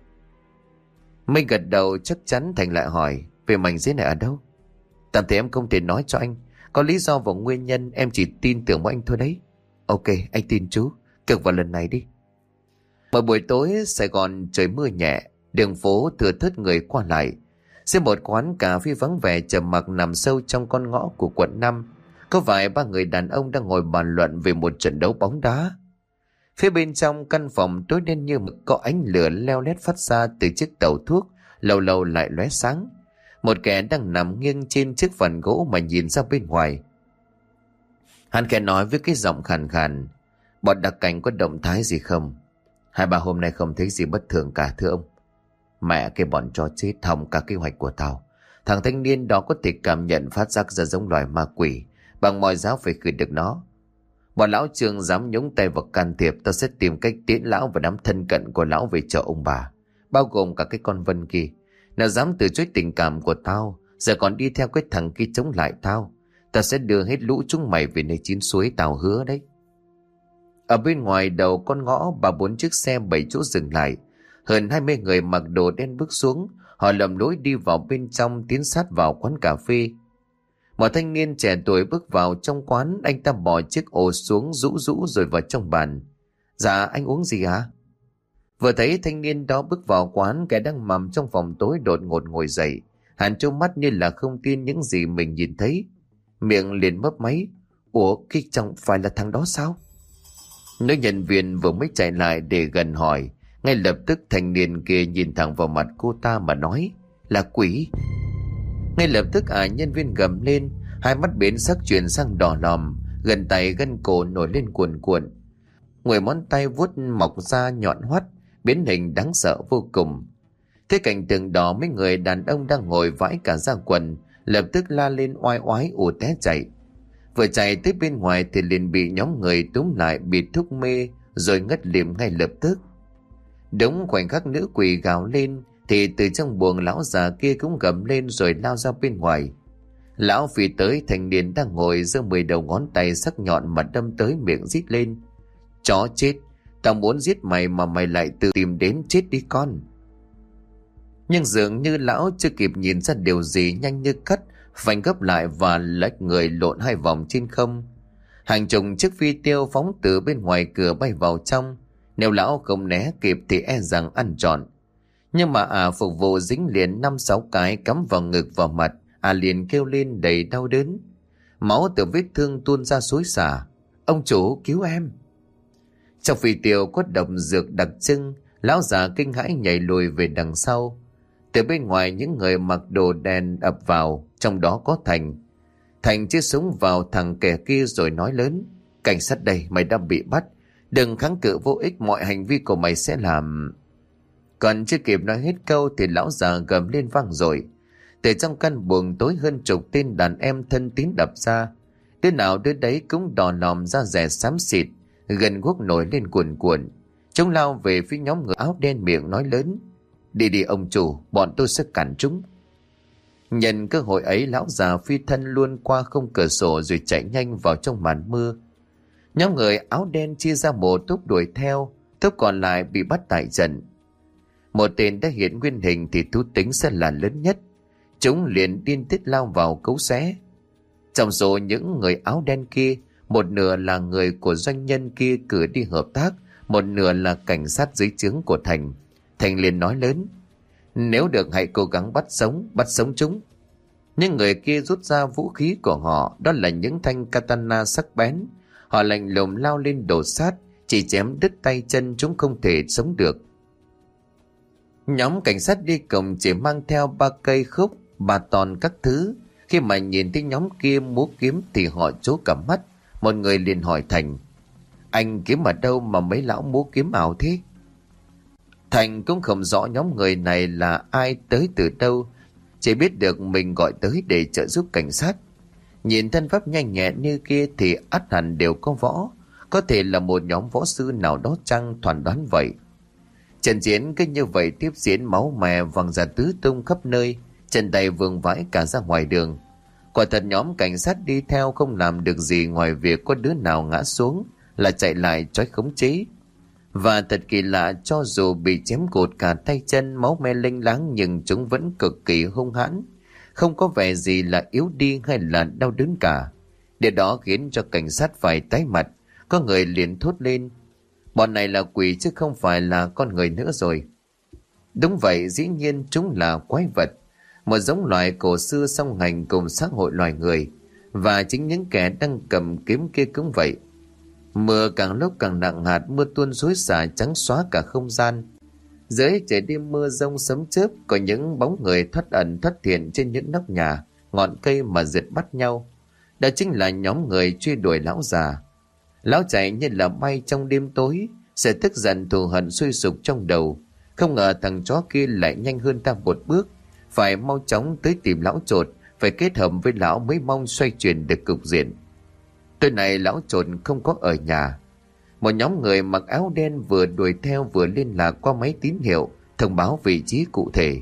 Speaker 1: Minh gật đầu chắc chắn. Thành lại hỏi, về mảnh giấy này ở đâu? Tạm thời em không thể nói cho anh, có lý do và nguyên nhân, em chỉ tin tưởng vào anh thôi đấy. Ok, anh tin chú, cực vào lần này đi. Một buổi tối Sài Gòn trời mưa nhẹ, đường phố thưa thớt người qua lại. Trên một quán cà phê vắng vẻ trầm mặc nằm sâu trong con ngõ của quận 5, có vài ba người đàn ông đang ngồi bàn luận về một trận đấu bóng đá. Phía bên trong căn phòng tối đen như mực, có ánh lửa leo lét phát ra từ chiếc tàu thuốc, lâu lâu lại lóe sáng. Một kẻ đang nằm nghiêng trên chiếc phần gỗ mà nhìn ra bên ngoài. Hắn khẽ nói với cái giọng khàn khàn, bọn đặc cảnh có động thái gì không? 2-3 hôm nay không thấy gì bất thường cả thưa ông. Mẹ cái bọn chó chết, hỏng cả kế hoạch của tao. Thằng thanh niên đó có thể cảm nhận phát giác ra giống loài ma quỷ, bằng mọi giá phải khử được nó. Bọn lão Trương dám nhúng tay vào can thiệp, tao sẽ tìm cách tiễn lão và đám thân cận của lão về chợ ông bà, bao gồm cả cái con Vân kia. Nào dám từ chối tình cảm của tao, giờ còn đi theo cái thằng kia chống lại tao, tao sẽ đưa hết lũ chúng mày về nơi chín suối, tao hứa đấy. Ở bên ngoài đầu con ngõ, 3-4 chiếc xe 7 chỗ dừng lại. Hơn 20 người mặc đồ đen bước xuống, họ lầm lối đi vào bên trong, tiến sát vào quán cà phê. Một thanh niên trẻ tuổi bước vào trong quán, anh ta bỏ chiếc ổ xuống rũ rũ rồi vào trong bàn. Dạ, anh uống gì hả? Vừa thấy thanh niên đó bước vào quán, kẻ đang mầm trong phòng tối đột ngột ngồi dậy. Hắn trông mắt như là không tin những gì mình nhìn thấy. Miệng liền mấp máy. Ủa, cái chẳng phải là thằng đó sao? Nữ nhân viên vừa mới chạy lại để gần hỏi. Ngay lập tức thanh niên kia nhìn thẳng vào mặt cô ta mà nói, là quỷ. Ngay lập tức nhân viên gầm lên, hai mắt biến sắc chuyển sang đỏ lòm, gần tay gân cổ nổi lên cuồn cuộn. 10 ngón tay vuốt mọc ra nhọn hoắt, biến hình đáng sợ vô cùng. Thế cảnh tượng đó, mấy người đàn ông đang ngồi vãi cả da quần, lập tức la lên oai oái ù té chạy. Vừa chạy tới bên ngoài thì liền bị nhóm người túm lại, bị thuốc mê rồi ngất lịm ngay lập tức. Đúng khoảnh khắc nữ quỷ gào lên thì từ trong buồng lão già kia cũng gầm lên rồi lao ra bên ngoài. Lão phi tới thanh niên đang ngồi, giơ 10 đầu ngón tay sắc nhọn mà đâm tới miệng rít lên, chó chết, tao muốn giết mày mà mày lại tự tìm đến, chết đi con. Nhưng dường như lão chưa kịp nhìn ra điều gì, nhanh như cắt phanh gấp lại và lách người lộn 2 vòng trên không. Hàng chục chiếc phi tiêu phóng từ bên ngoài cửa bay vào trong. Nếu lão không né kịp thì e rằng ăn trọn. Nhưng mà phục vụ dính liền 5-6 cái cắm vào ngực vào mặt. Liền kêu lên đầy đau đớn. Máu từ vết thương tuôn ra xối xả. Ông chủ cứu em. Trong phi tiêu có độc dược đặc trưng. Lão già kinh hãi nhảy lùi về đằng sau. Từ bên ngoài những người mặc đồ đen ập vào, trong đó có Thành. Thành chiếc súng vào thằng kẻ kia rồi nói lớn, cảnh sát đây, mày đã bị bắt. Đừng kháng cự vô ích, mọi hành vi của mày sẽ làm... Còn chưa kịp nói hết câu thì lão già gầm lên vang rồi. Từ trong căn buồng tối hơn chục tên đàn em thân tín đập ra. Đứa nào đứa đấy cũng đỏ lòm da rẻ xám xịt, gần guốc nổi lên cuồn cuộn. Chúng lao về phía nhóm người áo đen, miệng nói lớn: Đi đi ông chủ, bọn tôi sẽ cản chúng. Nhân cơ hội ấy, lão già phi thân luôn qua khung cửa sổ rồi chạy nhanh vào trong màn mưa. Nhóm người áo đen chia ra một tốp đuổi theo, tốp còn lại bị bắt tại trận. Một tên đã hiện nguyên hình thì thú tính sẽ là lớn nhất. Chúng liền điên tiết lao vào cấu xé. Trong số những người áo đen kia, một nửa là người của doanh nhân kia cử đi hợp tác, một nửa là cảnh sát dưới trướng của Thành. Thành liền nói lớn: Nếu được hãy cố gắng bắt sống chúng. Những người kia rút ra vũ khí của họ, đó là những thanh katana sắc bén. Họ lạnh lùng lao lên đổ sát, chỉ chém đứt tay chân chúng không thể sống được. Nhóm cảnh sát đi cùng chỉ mang theo 3 cây khúc, 3 tòn các thứ. Khi mà nhìn thấy nhóm kia múa kiếm thì họ trố cả mắt. Một người liền hỏi Thành: Anh kiếm ở đâu mà mấy lão múa kiếm ảo thế? Thành cũng không rõ nhóm người này là ai, tới từ đâu, chỉ biết được mình gọi tới để trợ giúp cảnh sát. Nhìn thân pháp nhanh nhẹn như kia thì ắt hẳn đều có võ, có thể là một nhóm võ sư nào đó chăng, thoàn đoán vậy. Trận chiến cứ như vậy tiếp diễn, máu me văng ra tứ tung khắp nơi, chân tay vương vãi cả ra ngoài đường. Quả thật nhóm cảnh sát đi theo không làm được gì ngoài việc có đứa nào ngã xuống là chạy lại trói khống chế. Và thật kỳ lạ, cho dù bị chém cụt cả tay chân, máu me lênh láng, nhưng chúng vẫn cực kỳ hung hãn, không có vẻ gì là yếu đi hay là đau đớn cả. Điều đó khiến cho cảnh sát phải tái mặt. Có người liền thốt lên: Bọn này là quỷ chứ không phải là con người nữa rồi. Đúng vậy, dĩ nhiên chúng là quái vật, một giống loài cổ xưa song hành cùng xã hội loài người. Và chính những kẻ đang cầm kiếm kia cũng vậy. Mưa càng lúc càng nặng hạt, mưa tuôn xối xả trắng xóa cả không gian. Dưới trời đêm mưa rông sấm chớp, có những bóng người thoát ẩn thoát hiện trên những nóc nhà, ngọn cây mà giật bắt nhau. Đó chính là nhóm người truy đuổi lão già. Lão chạy như là bay trong đêm tối, sẽ tức giận thù hận sôi sục trong đầu. Không ngờ thằng chó kia lại nhanh hơn ta một bước, phải mau chóng tới tìm lão chột, phải kết hợp với lão mới mong xoay chuyển được cục diện. Tối nay lão chột không có ở nhà. Một nhóm người mặc áo đen vừa đuổi theo vừa liên lạc qua máy tín hiệu thông báo vị trí cụ thể.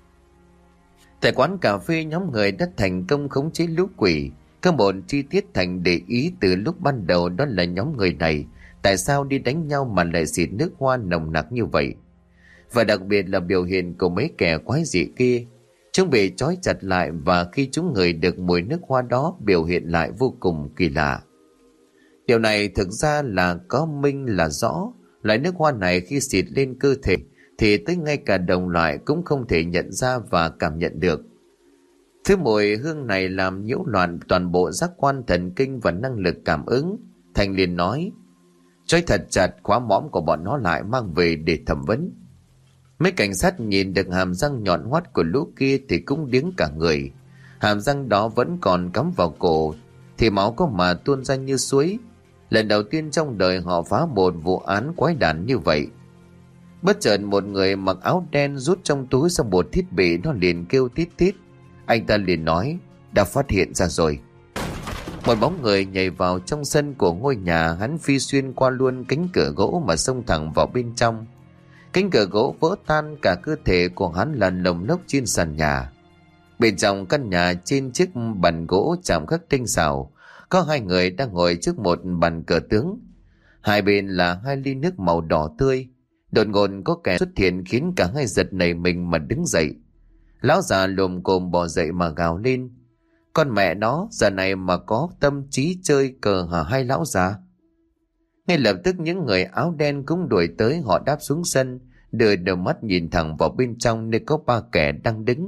Speaker 1: Tại quán cà phê, nhóm người đã thành công khống chế lũ quỷ. Có một chi tiết Thành để ý từ lúc ban đầu, đó là nhóm người này tại sao đi đánh nhau mà lại xịt nước hoa nồng nặc như vậy. Và đặc biệt là biểu hiện của mấy kẻ quái dị kia. Chúng bị trói chặt lại, và khi chúng ngửi được mùi nước hoa đó, biểu hiện lại vô cùng kỳ lạ. Điều này thực ra là có minh là rõ. Loại nước hoa này khi xịt lên cơ thể thì tới ngay cả đồng loại cũng không thể nhận ra và cảm nhận được. Thứ mùi hương này làm nhiễu loạn toàn bộ giác quan thần kinh và năng lực cảm ứng. Thành liền nói: Trói thật chặt, khóa mõm của bọn nó lại, mang về để thẩm vấn. Mấy cảnh sát nhìn được hàm răng nhọn hoắt của lũ kia thì cũng điếng cả người. Hàm răng đó vẫn còn cắm vào cổ, thì máu có mà tuôn ra như suối. Lần đầu tiên trong đời họ phá một vụ án quái đản như vậy. Bất chợt một người mặc áo đen rút trong túi ra một thiết bị, nó liền kêu tít tít. Anh ta liền nói: Đã phát hiện ra rồi. Một bóng người nhảy vào trong sân của ngôi nhà, hắn phi xuyên qua luôn cánh cửa gỗ mà xông thẳng vào bên trong. Cánh cửa gỗ vỡ tan, cả cơ thể của hắn là lồng lốc trên sàn nhà. Bên trong căn nhà, trên chiếc bàn gỗ chạm khắc tinh xảo, có 2 người đang ngồi trước một bàn cờ tướng. Hai bên là 2 ly nước màu đỏ tươi. Đột ngột có kẻ xuất hiện khiến cả hai giật nảy mình mà đứng dậy. Lão già lồm cồm bò dậy mà gào lên: Con mẹ nó, giờ này mà có tâm trí chơi cờ hả hai lão già? Ngay lập tức những người áo đen cũng đuổi tới. Họ đáp xuống sân, đưa đầu mắt nhìn thẳng vào bên trong nơi có 3 kẻ đang đứng.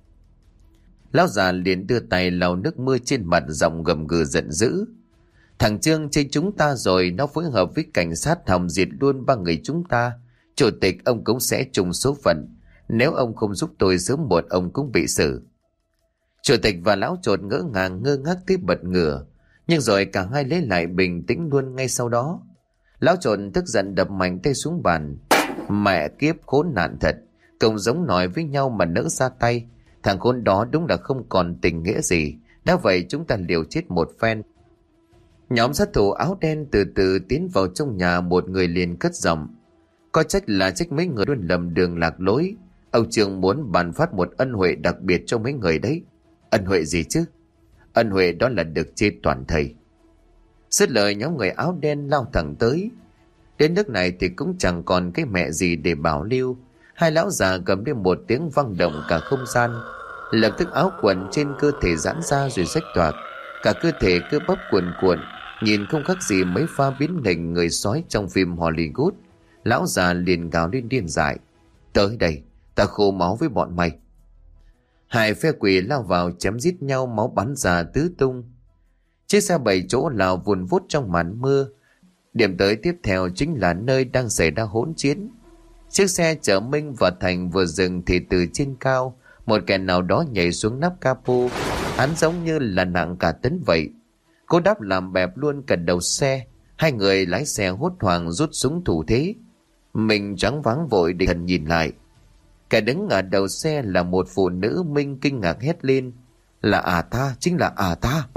Speaker 1: Lão già liền đưa tay lau nước mưa trên mặt, giọng gầm gừ giận dữ: Thằng Trương chơi chúng ta rồi, nó phối hợp với cảnh sát hòng diệt luôn 3 người chúng ta. Chủ tịch ông cũng sẽ trùng số phận, nếu ông không giúp tôi sớm muộn ông cũng bị xử. Chủ tịch và lão chột ngỡ ngàng ngơ ngác tiếp bật ngửa, nhưng rồi cả hai lấy lại bình tĩnh luôn ngay sau đó. Lão trộn tức giận đập mạnh tay xuống bàn. Mẹ kiếp khốn nạn thật, công giống nói với nhau mà nỡ ra tay. Thằng khốn đó đúng là không còn tình nghĩa gì. Đã vậy chúng ta liều chết một phen. Nhóm sát thủ áo đen từ từ tiến vào trong nhà. Một người liền cất giọng: có trách là trách mấy người luôn lầm đường lạc lối. Ông Trường muốn ban phát một ân huệ đặc biệt cho mấy người đấy. Ân huệ gì chứ? Ân huệ đó là được chê toàn thầy. Dứt lời nhóm người áo đen lao thẳng tới. Đến nước này thì cũng chẳng còn cái mẹ gì để bảo lưu. Hai lão già gầm lên một tiếng vang động cả không gian. Lập tức áo quần trên cơ thể giãn ra rồi rách toạc. Cả cơ thể cơ bắp cuồn cuộn, nhìn không khác gì mấy pha biến hình người sói trong phim Hollywood. Lão già liền gào lên điên dại: tới đây, ta khô máu với bọn mày. Hai phe quỷ lao vào chém giết nhau, máu bắn ra tứ tung. Chiếc xe 7 chỗ lao vùn vút trong màn mưa. Điểm tới tiếp theo chính là nơi đang xảy ra hỗn chiến. Chiếc xe chở Minh và Thành vừa dừng thì từ trên cao, một kẻ nào đó nhảy xuống nắp capo. Hắn giống như là nặng cả tấn vậy. Cô đáp làm bẹp luôn cả đầu xe. Hai người lái xe hốt hoảng rút súng thủ thế. Mình choáng váng vội định thần nhìn lại. Kẻ đứng ở đầu xe là một phụ nữ. Minh kinh ngạc hét lên: là ta, chính là ta.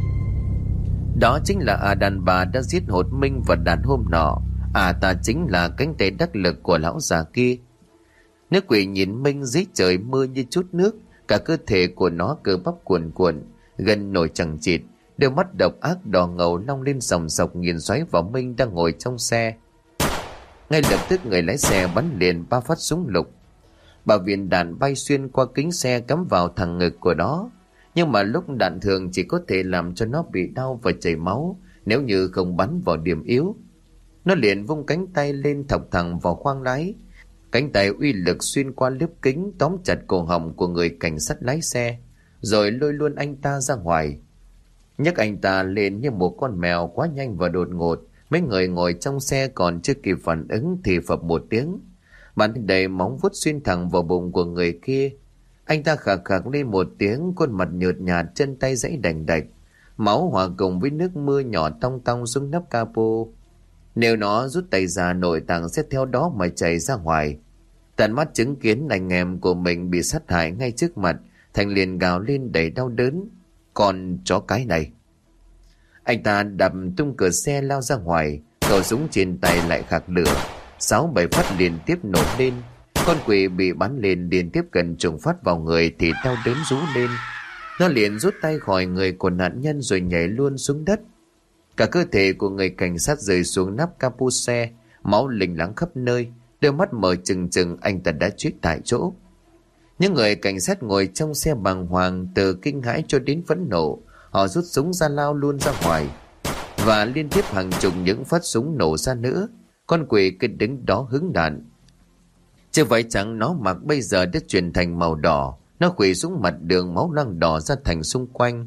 Speaker 1: Đó chính là đàn bà đã giết hốt Minh và đàn hôm nọ. Ta chính là cánh tay đắc lực của lão già kia. Nữ quỷ nhìn Minh dưới trời mưa như chút nước. Cả cơ thể của nó cơ bắp cuồn cuộn, gần nổi chằng chịt, đôi mắt độc ác đỏ ngầu long lên sòng sọc nhìn xoáy vào Minh đang ngồi trong xe. Ngay lập tức người lái xe bắn liền 3 phát súng lục. 3 viên đạn bay xuyên qua kính xe cắm vào thẳng ngực của nó. Nhưng mà lúc đạn thường chỉ có thể làm cho nó bị đau và chảy máu nếu như không bắn vào điểm yếu. Nó liền vung cánh tay lên thọc thẳng vào khoang lái. Cánh tay uy lực xuyên qua lớp kính tóm chặt cổ họng của người cảnh sát lái xe, rồi lôi luôn anh ta ra ngoài. Nhấc anh ta lên như một con mèo quá nhanh và đột ngột. Mấy người ngồi trong xe còn chưa kịp phản ứng thì phập một tiếng. Bàn đầy móng vuốt xuyên thẳng vào bụng của người kia. Anh ta khạc khạc lên một tiếng, khuôn mặt nhợt nhạt, chân tay giãy đành đạch. Máu hòa cùng với nước mưa nhỏ tong tong xuống nắp capo. Nếu nó rút tay ra, nội tạng sẽ theo đó mà chảy ra ngoài. Tận mắt chứng kiến anh em của mình bị sát hại ngay trước mặt, Thành liền gào lên đầy đau đớn: con chó cái này! Anh ta đập tung cửa xe lao ra ngoài, khẩu súng trên tay lại khạc lửa. 6-7 phát liên tiếp nổ lên. Con quỷ bị bắn lên liên tiếp gần trùng phát vào người thì đau đớn rú lên. Nó liền rút tay khỏi người của nạn nhân rồi nhảy luôn xuống đất. Cả cơ thể của người cảnh sát rơi xuống nắp capo xe, máu lình láng khắp nơi, đôi mắt mở trừng trừng. Anh ta đã chết tại chỗ. Những người cảnh sát ngồi trong xe bàng hoàng, từ kinh hãi cho đến phẫn nộ. Họ rút súng ra lao luôn ra ngoài, và liên tiếp hàng chục những phát súng nổ ra nữa. Con quỷ cứ đứng đó hứng đạn. Chiếc váy trắng nó mặc bây giờ đã chuyển thành màu đỏ. Nó quỳ xuống mặt đường, máu loang đỏ ra thành xung quanh.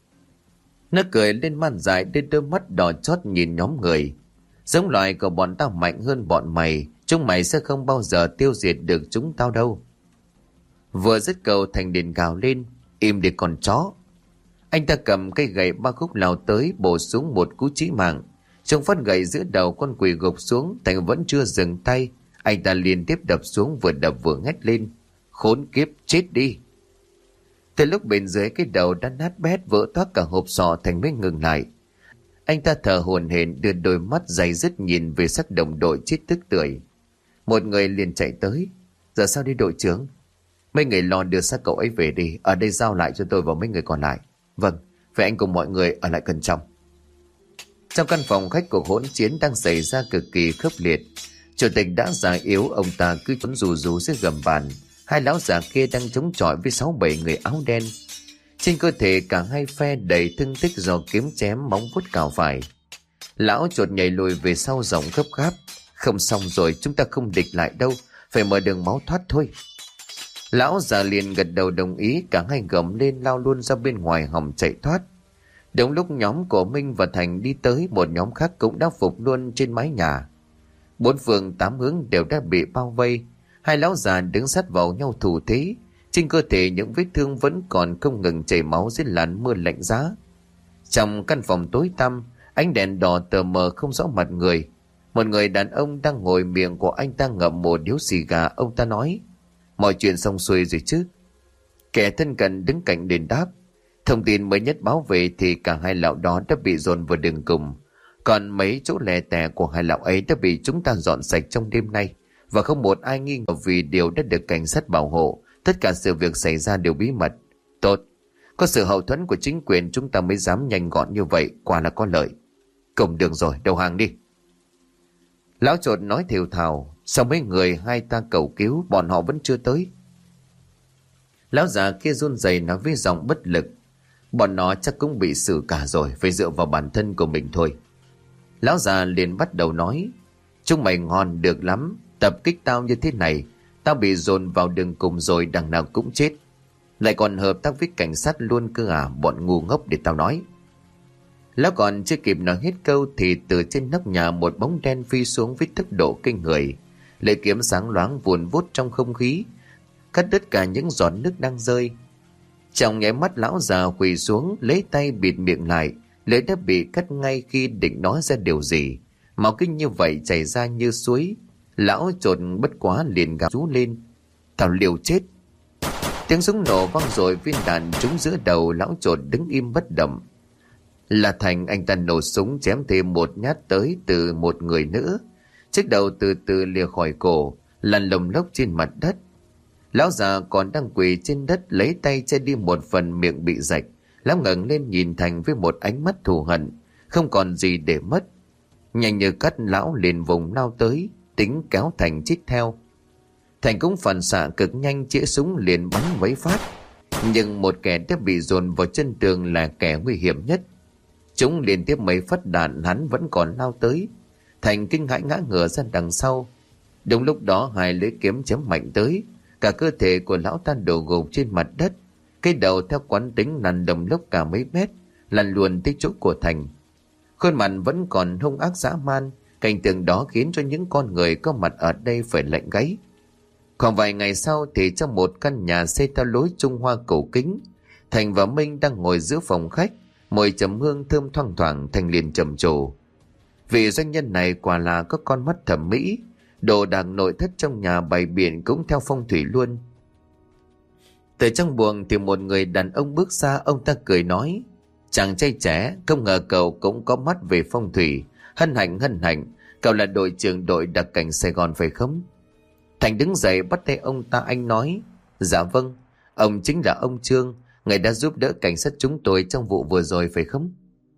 Speaker 1: Nó cười lên man dại, đến đôi mắt đỏ chót nhìn nhóm người: giống loài của bọn tao mạnh hơn bọn mày. Chúng mày sẽ không bao giờ tiêu diệt được chúng tao đâu. Vừa dứt câu, Thành liền gào lên: im đi con chó! Anh ta cầm cây gậy 3 khúc lao tới, bổ xuống một cú chí mạng. Trong phát gậy giữa đầu con quỷ gục xuống, Thành vẫn chưa dừng tay. Anh ta liên tiếp đập xuống, vừa đập vừa hét lên: khốn kiếp, chết đi! Từ lúc bên dưới cái đầu đã nát bét vỡ toác cả hộp sọ, Thành mới ngừng lại. Anh ta thở hổn hển, đưa đôi mắt dày dứt nhìn về xác đồng đội chết tức tưởi. Một người liền chạy tới: giờ sao đi đội trưởng? Mấy người lo đưa xác cậu ấy về đi, ở đây giao lại cho tôi và mấy người còn lại. Vâng, vậy anh cùng mọi người ở lại cẩn trọng. Trong căn phòng khách, cuộc hỗn chiến đang xảy ra cực kỳ khốc liệt. Chủ tịch đã già yếu, ông ta cứ trốn rù rú dưới gầm bàn. Hai lão già kia đang chống chọi với 6-7 người áo đen. Trên cơ thể cả hai phe đầy thương tích do kiếm chém, móng vuốt cào phải. Lão chột nhảy lùi về sau giọng gấp gáp: không xong rồi, chúng ta không địch lại đâu, phải mở đường máu thoát thôi. Lão già liền gật đầu đồng ý. Cả hai gầm lên lao luôn ra bên ngoài hòng chạy thoát. Đúng lúc nhóm của Minh và Thành đi tới, một nhóm khác cũng đã phục luôn trên mái nhà. 4 phương 8 hướng đều đã bị bao vây. Hai lão già đứng sát vào nhau thủ thế. Trên cơ thể những vết thương vẫn còn không ngừng chảy máu dưới làn mưa lạnh giá. Trong căn phòng tối tăm, ánh đèn đỏ tờ mờ không rõ mặt người. Một người đàn ông đang ngồi, miệng của anh ta ngậm một điếu xì gà. Ông ta nói: mọi chuyện xong xuôi rồi chứ? Kẻ thân cận đứng cạnh đền đáp: thông tin mới nhất báo về thì cả hai lão đó đã bị dồn vào đường cùng. Còn mấy chỗ lẻ tẻ của hai lão ấy đã bị chúng ta dọn sạch trong đêm nay. Và không một ai nghi ngờ vì điều đã được cảnh sát bảo hộ. Tất cả sự việc xảy ra đều bí mật. Tốt, có sự hậu thuẫn của chính quyền chúng ta mới dám nhanh gọn như vậy, quả là có lợi. Cổng đường rồi, đầu hàng đi. Lão Chột nói thều thào: sao mấy người hai ta cầu cứu bọn họ vẫn chưa tới? Lão già kia run rẩy nói với giọng bất lực: bọn nó chắc cũng bị xử cả rồi, phải dựa vào bản thân của mình thôi. Lão già liền bắt đầu nói: chúng mày ngon được lắm, tập kích tao như thế này, tao bị dồn vào đường cùng rồi, đằng nào cũng chết. Lại còn hợp tác với cảnh sát luôn cơ à, bọn ngu ngốc để tao nói. Lão còn chưa kịp nói hết câu thì từ trên nóc nhà một bóng đen phi xuống với tốc độ kinh người. Lưỡi kiếm sáng loáng vùn vút trong không khí, cắt đứt cả những giọt nước đang rơi. Trong nháy mắt lão già quỳ xuống, lấy tay bịt miệng lại. Lưỡi đã bị cắt ngay khi định nói ra điều gì. Máu kinh như vậy chảy ra như suối. Lão Chột bất quá liền gào rú lên: tao liều chết. Tiếng súng nổ vang rồi viên đạn trúng giữa đầu. Lão Chột đứng im bất động. Là Thành, anh ta nổ súng chém thêm một nhát tới từ một người nữa. Chiếc đầu từ từ lìa khỏi cổ, lăn lồng lốc trên mặt đất. Lão già còn đang quỳ trên đất, lấy tay che đi một phần miệng bị rạch. Lão ngẩng lên nhìn Thành với một ánh mắt thù hận, không còn gì để mất. Nhanh như cắt, lão liền vùng lao tới, tính kéo Thành chích theo. Thành cũng phản xạ cực nhanh, chĩa súng liền bắn mấy phát. Nhưng một kẻ đã bị dồn vào chân tường là kẻ nguy hiểm nhất. Chúng liên tiếp mấy phát đạn, hắn vẫn còn lao tới. Thành kinh hãi ngã ngửa ra đằng sau. Đúng lúc đó hai lưỡi kiếm chém mạnh tới. Cả cơ thể của lão ta đổ gục trên mặt đất. Cái đầu theo quán tính lăn đồng lốc cả mấy mét, lăn luôn tới chỗ của Thành. Khuôn mặt vẫn còn hung ác dã man. Cảnh tượng đó khiến cho những con người có mặt ở đây phải lạnh gáy. Khoảng vài ngày sau thì trong một căn nhà xây theo lối Trung Hoa cổ kính, Thành và Minh đang ngồi giữa phòng khách, mùi trầm hương thơm thoang thoảng. Thành liền trầm trồ: vị doanh nhân này quả là có con mắt thẩm mỹ. Đồ đạc nội thất trong nhà bày biện cũng theo phong thủy luôn. Từ trong buồng thì một người đàn ông bước ra. Ông ta cười nói: chàng trai trẻ, không ngờ cậu cũng có mắt về phong thủy. Hân hạnh, hân hạnh. Cậu là đội trưởng đội đặc cảnh Sài Gòn phải không? Thành đứng dậy bắt tay ông ta, anh nói: dạ vâng, ông chính là ông Trương, người đã giúp đỡ cảnh sát chúng tôi trong vụ vừa rồi phải không?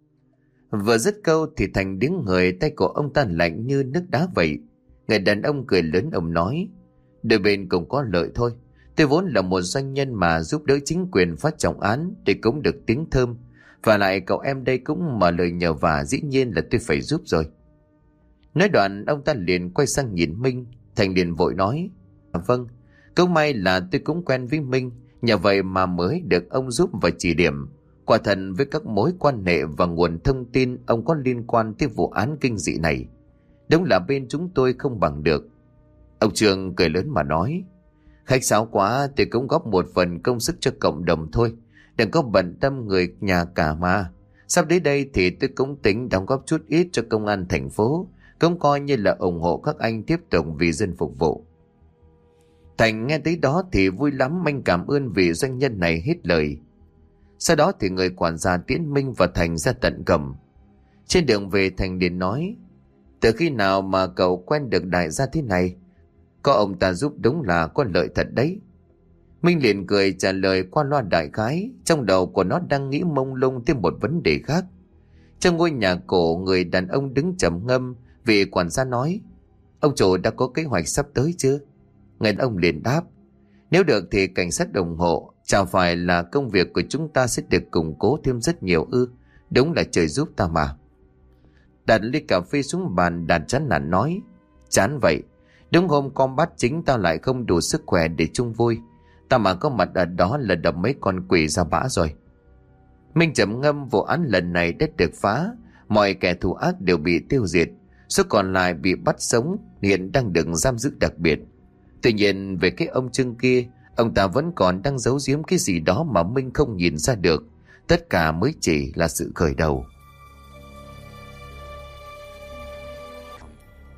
Speaker 1: Vừa dứt câu thì Thành đứng người, tay của ông ta lạnh như nước đá vậy. Người đàn ông cười lớn, ông nói: đôi bên cũng có lợi thôi. Tôi vốn là một doanh nhân mà giúp đỡ chính quyền phát trọng án thì cũng được tiếng thơm. Và lại cậu em đây cũng mở lời nhờ vả, dĩ nhiên là tôi phải giúp rồi. Nói đoạn ông ta liền quay sang nhìn Minh. Thành liền vội nói: vâng, cũng may là tôi cũng quen với Minh, nhờ vậy mà mới được ông giúp và chỉ điểm. Quả thật với các mối quan hệ và nguồn thông tin ông có liên quan tới vụ án kinh dị này, đúng là bên chúng tôi không bằng được. Ông Trương cười lớn mà nói: khách sáo quá, tôi cũng góp một phần công sức cho cộng đồng thôi. Đừng có bận tâm người nhà cả mà. Sắp đến đây thì tôi cũng tính đóng góp chút ít cho công an thành phố, cũng coi như là ủng hộ các anh tiếp tục vì dân phục vụ. Thành nghe tới đó thì vui lắm, Minh cảm ơn vị doanh nhân này hết lời. Sau đó thì người quản gia tiễn Minh và Thành ra tận cổng. Trên đường về Thành liền nói: từ khi nào mà cậu quen được đại gia thế này? Có ông ta giúp đúng là có lợi thật đấy. Minh liền cười trả lời qua loa đại khái, trong đầu của nó đang nghĩ mông lung thêm một vấn đề khác. Trong ngôi nhà cổ, người đàn ông đứng trầm ngâm. Vị quản gia nói: ông chủ đã có kế hoạch sắp tới chưa? Người đàn ông liền đáp: nếu được thì cảnh sát ủng hộ. Chả phải là công việc của chúng ta sẽ được củng cố thêm rất nhiều ư? Đúng là trời giúp ta mà. Đặt ly cà phê xuống bàn, Đạt chán nản nói: chán vậy, đúng hôm combat chính tao lại không đủ sức khỏe để chung vui. Tao mà có mặt ở đó là đập mấy con quỷ ra bã rồi. Minh trầm ngâm. Vụ án lần này đã được phá, mọi kẻ thù ác đều bị tiêu diệt, số còn lại bị bắt sống, hiện đang được giam giữ đặc biệt. Tuy nhiên về cái ông Trương kia, ông ta vẫn còn đang giấu giếm cái gì đó mà Minh không nhìn ra được. Tất cả mới chỉ là sự khởi đầu.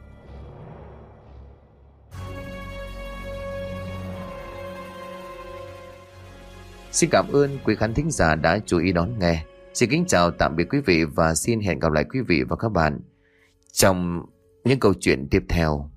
Speaker 1: Xin cảm ơn quý khán thính giả đã chú ý đón nghe. Xin kính chào tạm biệt quý vị và xin hẹn gặp lại quý vị và các bạn trong những câu chuyện tiếp theo.